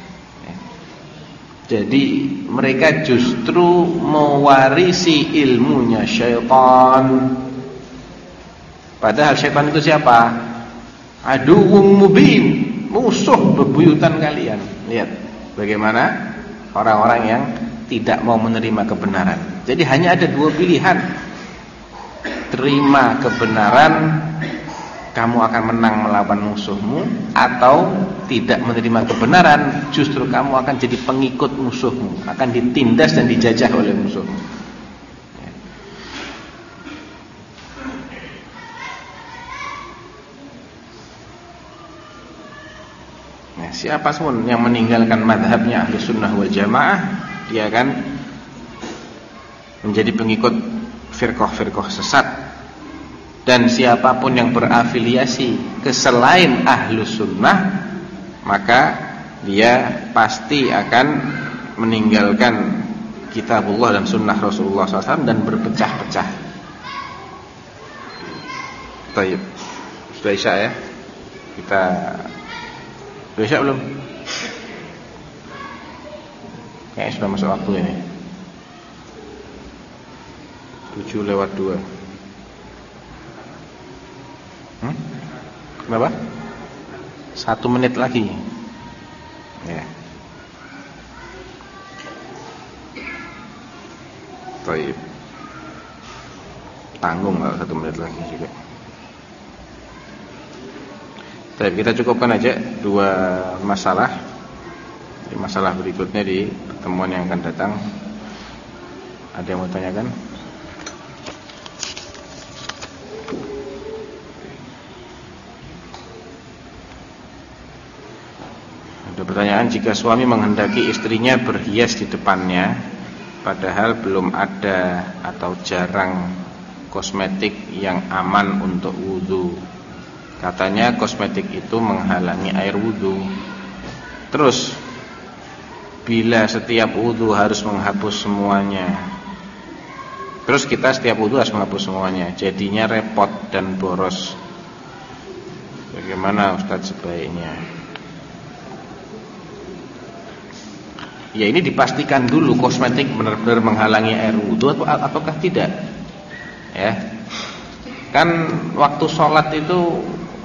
Jadi mereka justru mewarisi ilmunya syaitan. Padahal syaitan itu siapa? Aduwwum mubin, musuh bebuyutan kalian. Lihat bagaimana orang-orang yang tidak mau menerima kebenaran. Jadi hanya ada dua pilihan. Terima kebenaran, kamu akan menang melawan musuhmu, atau tidak menerima kebenaran, justru kamu akan jadi pengikut musuhmu, akan ditindas dan dijajah oleh musuhmu. Nah, siapa pun yang meninggalkan madhabnya Ahlus Sunnah wal Jamaah, dia akan menjadi pengikut firqah-firqah sesat. Dan siapapun yang berafiliasi ke selain Ahlus Sunnah, maka dia pasti akan meninggalkan kitabullah dan sunnah Rasulullah SAW dan berpecah-pecah. Baik, sudah isya ya? Kita sudah isya belum? Kayaknya sudah masuk waktu ini. 7:02. Kenapa? 1 menit lagi. Ya. Baik. Tanggung kalau 1 menit lagi juga. Baik, kita cukupkan aja 2 masalah. Di masalah berikutnya di pertemuan yang akan datang. Ada yang mau tanyakan? Ada pertanyaan, jika suami menghendaki istrinya berhias di depannya padahal belum ada atau jarang kosmetik yang aman untuk wudu. Katanya kosmetik itu menghalangi air wudu. Terus bila setiap wudu harus menghapus semuanya, terus kita setiap wudu harus menghapus semuanya, jadinya repot dan boros. Bagaimana Ustadz sebaiknya? Ya, ini dipastikan dulu kosmetik benar-benar menghalangi air wudu ataukah tidak. Ya. Kan waktu sholat itu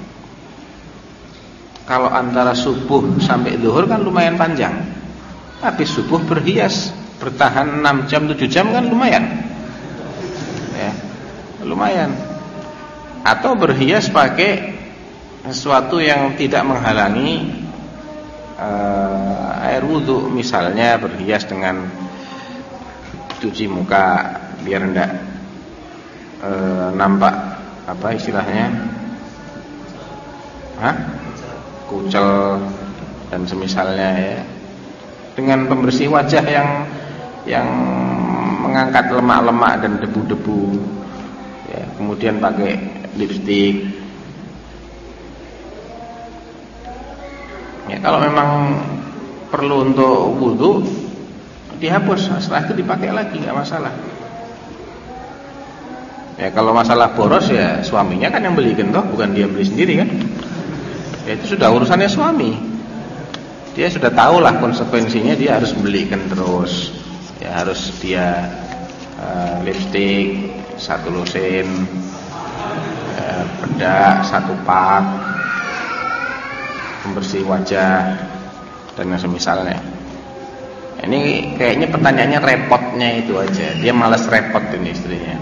kalau antara subuh sampai zuhur kan lumayan panjang. Habis subuh berhias bertahan 6 jam 7 jam kan lumayan. Ya. Lumayan. Atau berhias pakai sesuatu yang tidak menghalangi air wudu, misalnya berhias dengan cuci muka biar enggak nampak apa istilahnya, kucel dan semisalnya ya, dengan pembersih wajah yang mengangkat lemak-lemak dan debu-debu ya, kemudian pakai lipstik. Ya, kalau memang perlu untuk wudu dihapus, setelah itu dipakai lagi, nggak masalah. Ya, kalau masalah boros ya suaminya kan yang belikan toh, bukan dia beli sendiri kan. Ya, itu sudah urusannya suami. Dia sudah tahulah konsekuensinya, dia harus belikan terus. Ya, harus dia lipstik 1 lusin, bedak 1 pak, pembersih wajah dan yang semisalnya. Ini kayaknya pertanyaannya repotnya itu aja. Dia malas repot ini istrinya.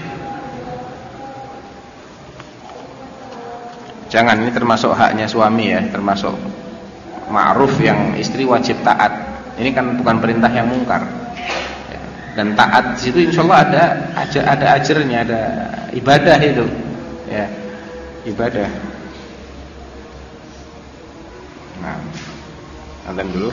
Jangan, ini termasuk haknya suami ya, termasuk ma'ruf yang istri wajib taat. Ini kan bukan perintah yang mungkar. Dan taat di situ insyaallah ada ajarnya, ada ibadah itu. Ya, ibadah. Nah, azan dulu.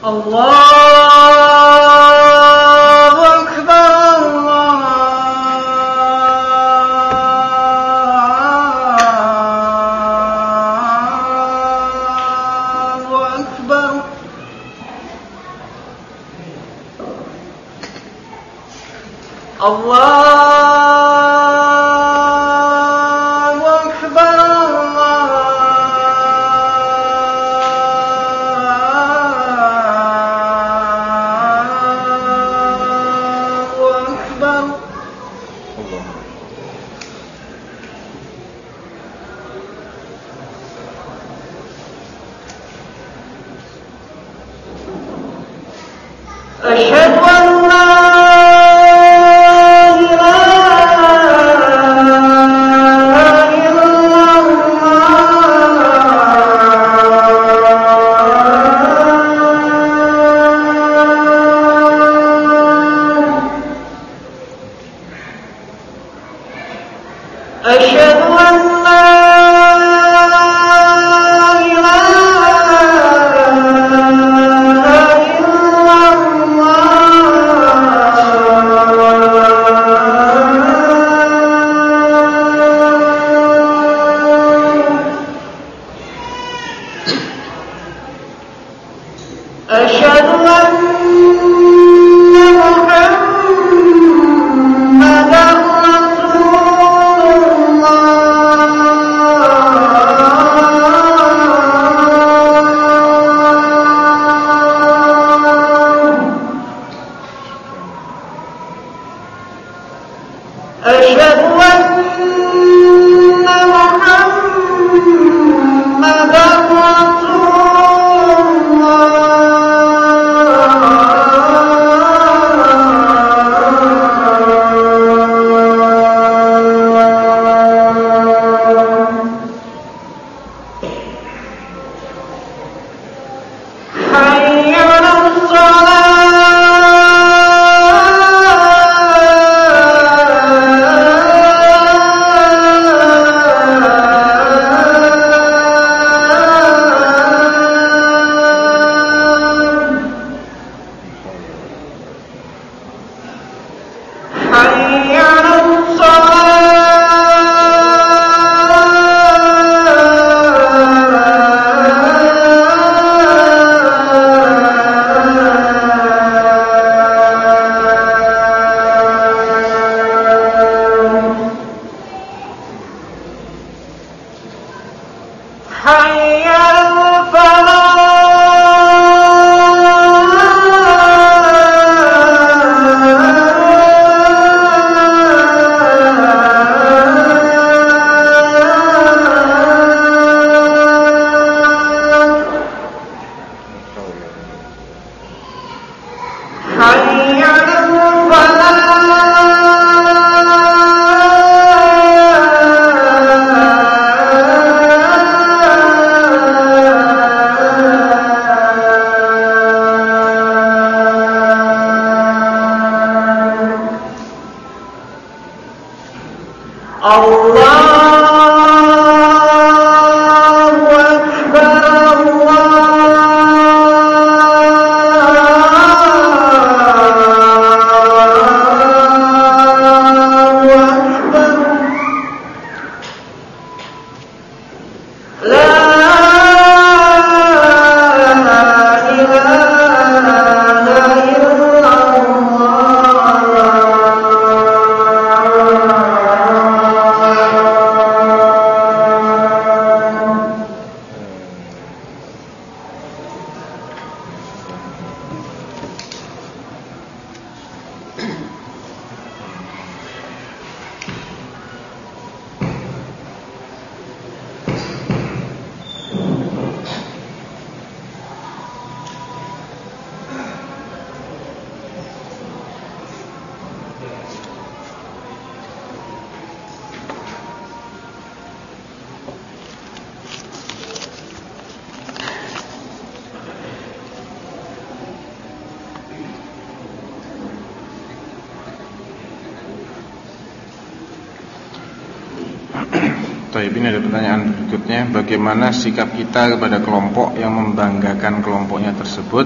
Baik, ini ada pertanyaan berikutnya. Bagaimana sikap kita kepada kelompok yang membanggakan kelompoknya tersebut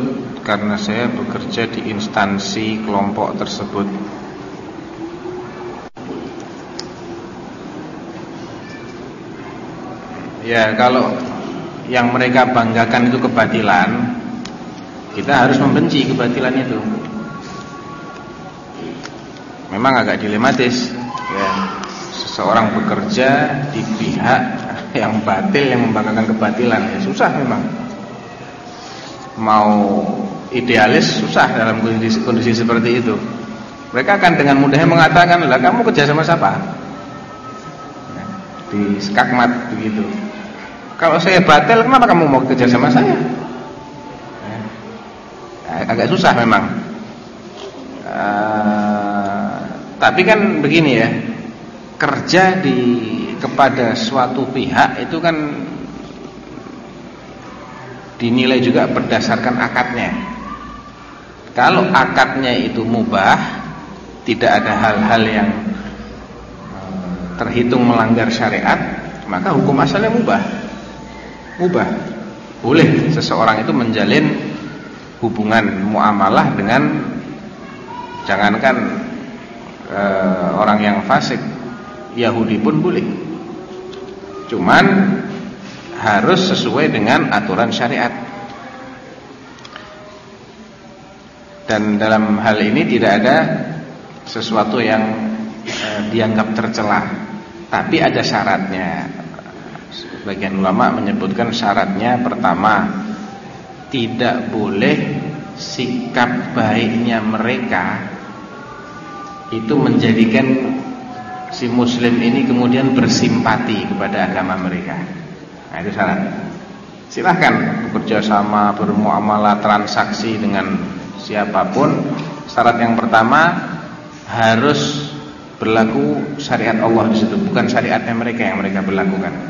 karena saya bekerja di instansi kelompok tersebut. Ya, kalau yang mereka banggakan itu kebatilan, kita harus membenci kebatilan itu. Memang agak dilematis ya, seseorang bekerja di pihak yang batil, yang membanggakan kebatilan, ya susah memang. Mau idealis susah dalam kondisi seperti itu. Mereka akan dengan mudahnya mengatakan, lah kamu kerja sama siapa? Di skakmat begitu. Kalau saya batil, kenapa kamu mau kerja sama saya? Agak susah memang. Tapi kan begini ya, kerja kepada suatu pihak itu kan dinilai juga berdasarkan akadnya. Kalau akadnya itu mubah, tidak ada hal-hal yang terhitung melanggar syariat, maka hukum asalnya mubah. Boleh seseorang itu menjalin hubungan muamalah dengan, jangankan orang yang fasik, Yahudi pun boleh. Cuman harus sesuai dengan aturan syariat. Dan dalam hal ini tidak ada sesuatu yang dianggap tercela, tapi ada syaratnya. Sebagian ulama menyebutkan syaratnya, pertama, tidak boleh sikap baiknya mereka itu menjadikan si muslim ini kemudian bersimpati kepada agama mereka. Nah, itu syarat. Silahkan bekerja sama, bermuamalah, transaksi dengan siapapun. Syarat yang pertama, harus berlaku syariat Allah di situ, bukan syariatnya mereka yang mereka berlakukan.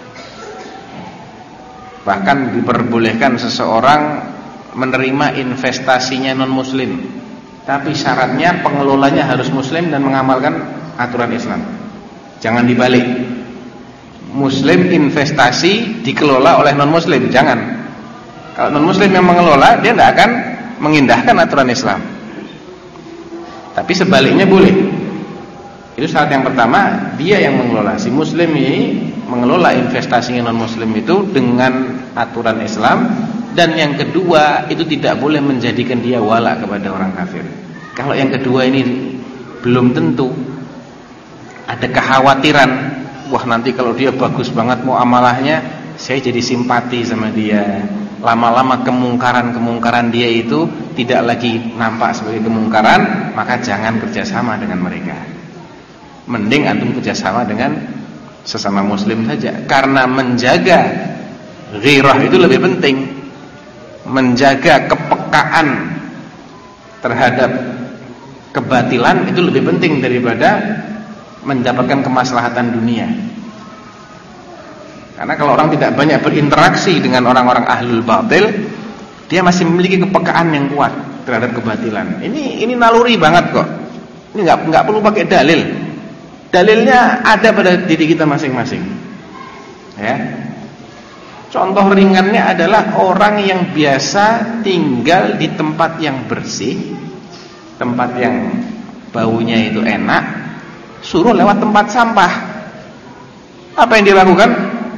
Bahkan diperbolehkan seseorang menerima investasinya non-muslim, tapi syaratnya pengelolanya harus muslim dan mengamalkan aturan Islam. Jangan dibalik, muslim investasi dikelola oleh non-muslim, jangan. Kalau non-muslim yang mengelola, dia tidak akan mengindahkan aturan Islam. Tapi sebaliknya boleh. Itu syarat yang pertama, dia yang mengelola. Si muslim ini mengelola investasinya non-muslim itu dengan aturan Islam. Dan yang kedua, itu tidak boleh menjadikan dia wala kepada orang kafir. Kalau yang kedua ini belum tentu, ada kekhawatiran, wah nanti kalau dia bagus banget muamalahnya, saya jadi simpati sama dia. Lama-lama kemungkaran dia itu tidak lagi nampak sebagai kemungkaran, maka jangan kerjasama dengan mereka. Mending antum kerjasama dengan sesama muslim saja. Karena menjaga ghirah itu lebih penting, menjaga kepekaan terhadap kebatilan itu lebih penting daripada mendapatkan kemaslahatan dunia. Karena kalau orang tidak banyak berinteraksi dengan orang-orang ahlul batil, dia masih memiliki kepekaan yang kuat terhadap kebatilan. Ini naluri banget kok. Ini nggak perlu pakai dalil. Dalilnya ada pada diri kita masing-masing. Ya. Contoh ringannya adalah orang yang biasa tinggal di tempat yang bersih, tempat yang baunya itu enak, suruh lewat tempat sampah. Apa yang dilakukan?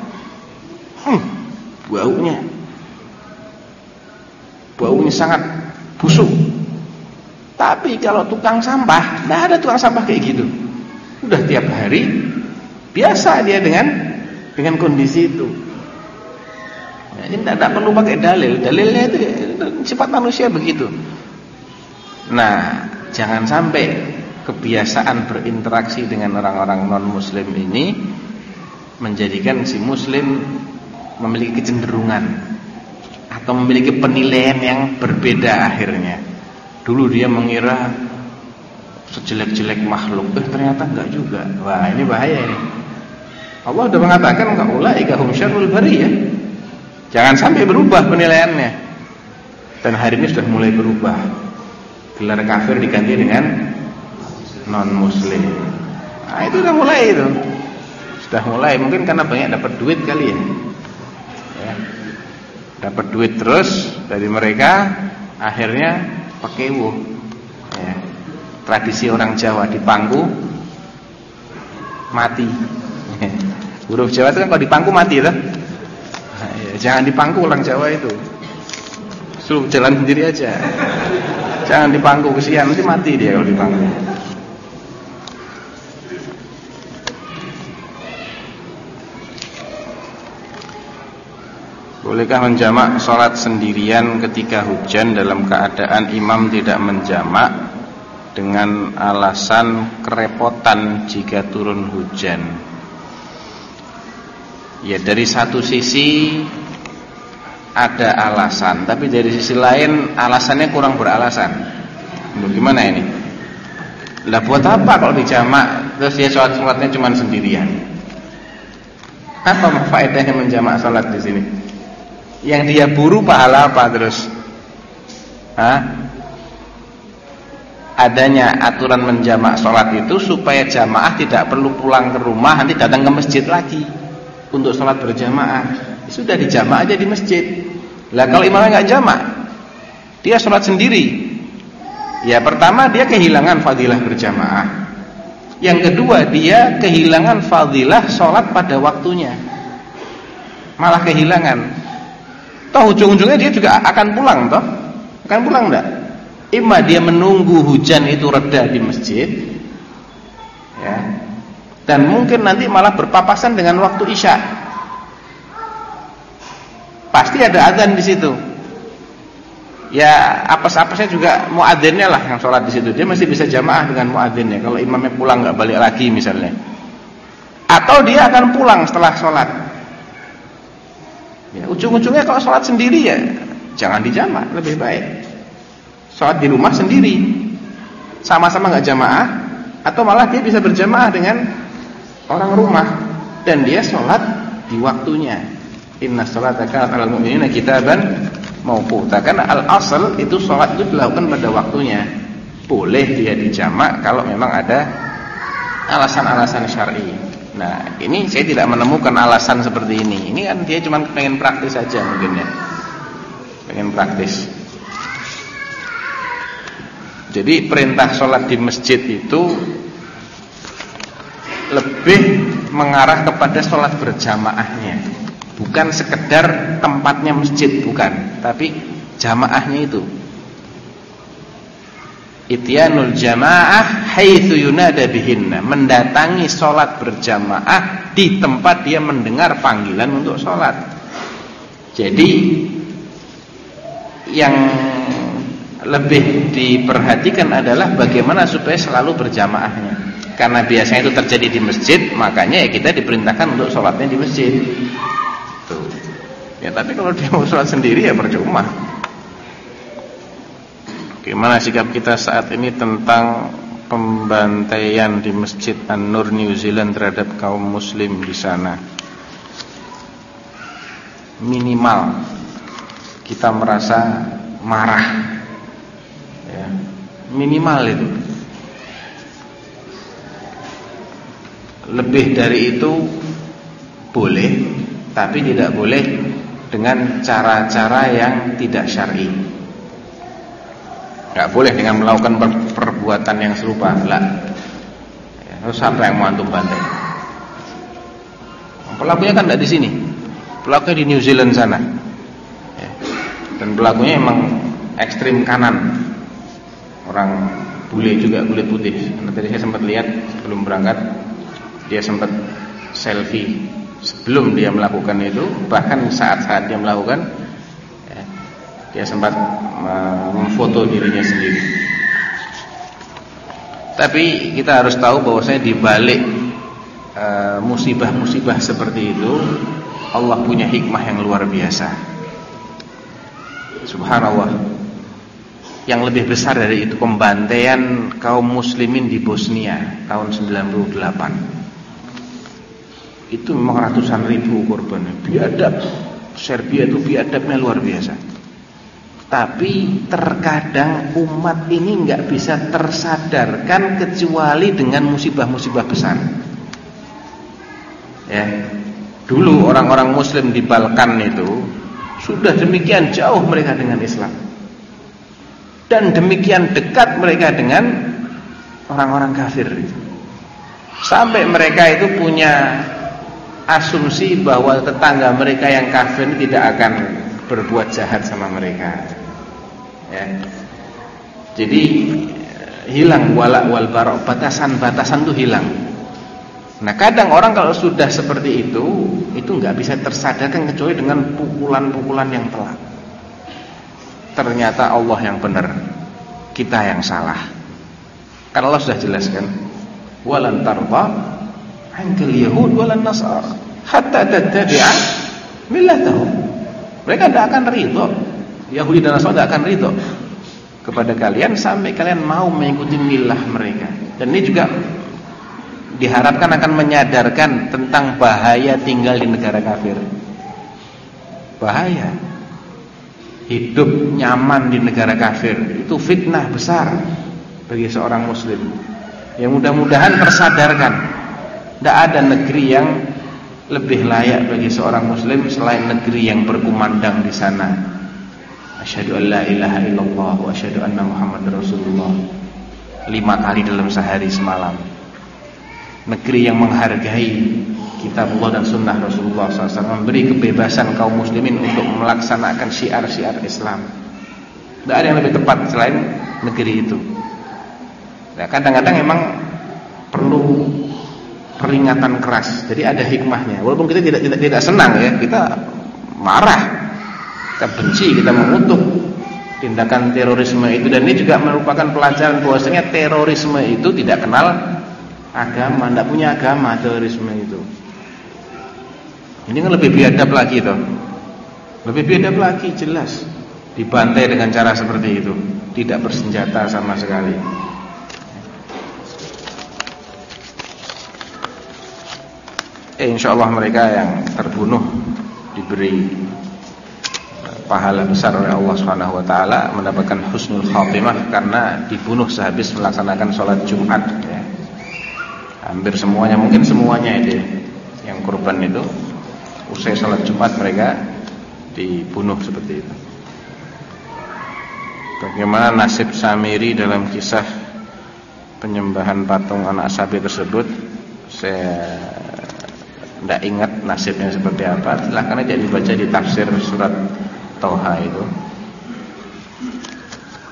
Baunya sangat busuk. Tapi kalau tukang sampah, tidak ada tukang sampah kayak gitu. Udah tiap hari biasa dia dengan kondisi itu. Ini tidak perlu pakai dalil. Dalilnya itu sifat manusia begitu. Nah, jangan sampai kebiasaan berinteraksi dengan orang-orang non-muslim ini menjadikan si muslim memiliki kecenderungan atau memiliki penilaian yang berbeda akhirnya. Dulu dia mengira sejelek-jelek makhluk, ternyata enggak juga. Wah, ini bahaya ini. Allah sudah mengatakan ulaika hum syarrul bariyah. Jangan sampai berubah penilaiannya. Dan hari ini sudah mulai berubah. Gelar kafir diganti dengan non-muslim. Nah, itu sudah mulai itu. Sudah mulai, mungkin karena banyak dapat duit kali ya. Dapat duit terus dari mereka, Akhirnya pakewuh. Ya. Tradisi orang Jawa dipangku mati. Huruf Jawa itu kan kalau dipangku mati lah. Ya, jangan dipangku orang Jawa itu. Suruh jalan sendiri aja. Jangan dipangku, kesian nanti mati dia kalau dipangku. Bolehkah menjamak sholat sendirian ketika hujan dalam keadaan imam tidak menjamak dengan alasan kerepotan jika turun hujan? Ya, dari satu sisi ada alasan, tapi dari sisi lain alasannya kurang beralasan. Bagaimana ini? Lah buat apa kalau dijamak terus dia sholatnya cuma sendirian? Apa faedahnya menjamak sholat di sini? Yang dia buru pahala apa terus? Adanya aturan menjamak sholat itu supaya jamaah tidak perlu pulang ke rumah, nanti datang ke masjid lagi untuk sholat berjamaah. Sudah dijamak aja di masjid. Lah kalau imamnya nggak jamak, dia sholat sendiri. Ya pertama dia kehilangan fadilah berjamaah. Yang kedua dia kehilangan fadilah sholat pada waktunya. Malah kehilangan. Toh ujung-ujungnya dia juga akan pulang toh? Akan pulang enggak? Ima dia menunggu hujan itu reda di masjid, ya. Dan mungkin nanti malah berpapasan dengan waktu Isya. Pasti ada adzan di situ. Ya, apes-apesnya juga muadzinnya lah yang sholat di situ. Dia masih bisa jamaah dengan muadzinnya. Kalau imamnya pulang enggak balik lagi misalnya. Atau dia akan pulang setelah sholat. Ya, ujung-ujungnya kalau sholat sendiri ya jangan dijamak, lebih baik sholat di rumah sendiri, sama-sama nggak jamaah, atau malah dia bisa berjamaah dengan orang rumah dan dia sholat di waktunya. Inna sholata kanat 'alal mu'minina kitaban mauquta. Karena al-asal itu sholat itu dilakukan pada waktunya. Boleh dia dijamak kalau memang ada alasan-alasan syar'i. Nah, ini saya tidak menemukan alasan seperti ini. Ini kan dia cuma pengen praktis saja mungkin ya. Pengen praktis. Jadi perintah sholat di masjid itu lebih mengarah kepada sholat berjamaahnya. Bukan sekedar tempatnya masjid, bukan. Tapi jamaahnya itu. Ityanul jamaah haitsu yunada bihinna, mendatangi sholat berjamaah di tempat dia mendengar panggilan untuk sholat. Jadi yang lebih diperhatikan adalah bagaimana supaya selalu berjamaahnya. Karena biasanya itu terjadi di masjid, makanya ya kita diperintahkan untuk sholatnya di masjid. Tuh. Ya tapi kalau dia mau sholat sendiri ya percuma. Bagaimana sikap kita saat ini tentang pembantaian di Masjid An-Nur New Zealand terhadap kaum muslim di sana? Minimal kita merasa marah, ya, minimal itu. Lebih dari itu boleh, tapi tidak boleh dengan cara-cara yang tidak syar'i. Gak boleh dengan melakukan perbuatan yang serupa. Lah, ya, terus siapa yang mau antum bantai? Pelakunya kan tidak di sini, pelakunya di New Zealand sana, ya. Dan pelakunya emang ekstrim kanan, orang bule juga, kulit putih. Karena tadi saya sempat lihat sebelum berangkat, dia sempat selfie sebelum dia melakukan itu, bahkan saat-saat dia melakukan, ya, dia sempat memfoto dirinya sendiri. Tapi kita harus tahu bahwasanya di balik musibah-musibah seperti itu Allah punya hikmah yang luar biasa. Subhanallah. Yang lebih besar dari itu pembantaian kaum muslimin di Bosnia tahun 98. Itu memang ratusan ribu korbannya. Biadab. Serbia itu biadabnya luar biasa. Tapi terkadang umat ini nggak bisa tersadarkan kecuali dengan musibah-musibah besar. Ya, dulu orang-orang Muslim di Balkan itu sudah demikian jauh mereka dengan Islam. dan demikian dekat mereka dengan orang-orang kafir. Sampai mereka itu punya asumsi bahwa tetangga mereka yang kafir tidak akan berbuat jahat sama mereka. Ya. Jadi hilang wala wal bara, batasan-batasan itu hilang. Nah, kadang orang kalau sudah seperti itu nggak bisa tersadarkan kecuali dengan pukulan-pukulan yang telak. Ternyata Allah yang benar, kita yang salah. Karena Allah sudah jelaskan, walan tarda ankal yahud walan nasara hatta tattabi'a millatahum. Mereka tidak akan ridho, Yahudi dan Nasara tidak akan ridho kepada kalian sampai kalian mau mengikuti milah mereka. Dan ini juga diharapkan akan menyadarkan tentang bahaya tinggal di negara kafir. Bahaya hidup nyaman di negara kafir itu fitnah besar bagi seorang muslim. Yang mudah-mudahan tersadarkan, tidak ada negeri yang lebih layak bagi seorang muslim selain negeri yang berkumandang di sana, asyhadu an la ilaha illallah wa asyhadu anna muhammadar rasulullah 5 kali dalam sehari semalam. Negeri yang menghargai kitab Allah dan sunnah Rasulullah SAW, memberi kebebasan kaum muslimin untuk melaksanakan syiar-syiar Islam. Tidak ada yang lebih tepat selain negeri itu. Nah, kadang-kadang memang perlu peringatan keras. Jadi ada hikmahnya. Walaupun kita tidak senang ya, kita marah, kita benci, kita mengutuk tindakan terorisme itu. Dan ini juga merupakan pelajaran bahwasanya terorisme itu tidak kenal agama, tidak punya agama terorisme itu. Ini kan lebih biadab lagi toh. Lebih biadab lagi jelas. Dibantai dengan cara seperti itu, tidak bersenjata sama sekali. Insyaallah mereka yang terbunuh diberi pahala besar oleh Allah Subhanahu wa taala, mendapatkan husnul khatimah karena dibunuh sehabis melaksanakan sholat Jumat ya. Hampir semuanya, mungkin semuanya itu yang korban itu usai sholat Jumat mereka dibunuh seperti itu. Bagaimana nasib Samiri dalam kisah penyembahan patung anak sapi tersebut? Saya tidak ingat nasibnya seperti apa. Silahkan aja dibaca di tafsir surat Tauha itu.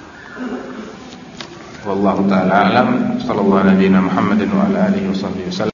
Wallahu ta'ala alam. Sallallahu alaihi wa sallam.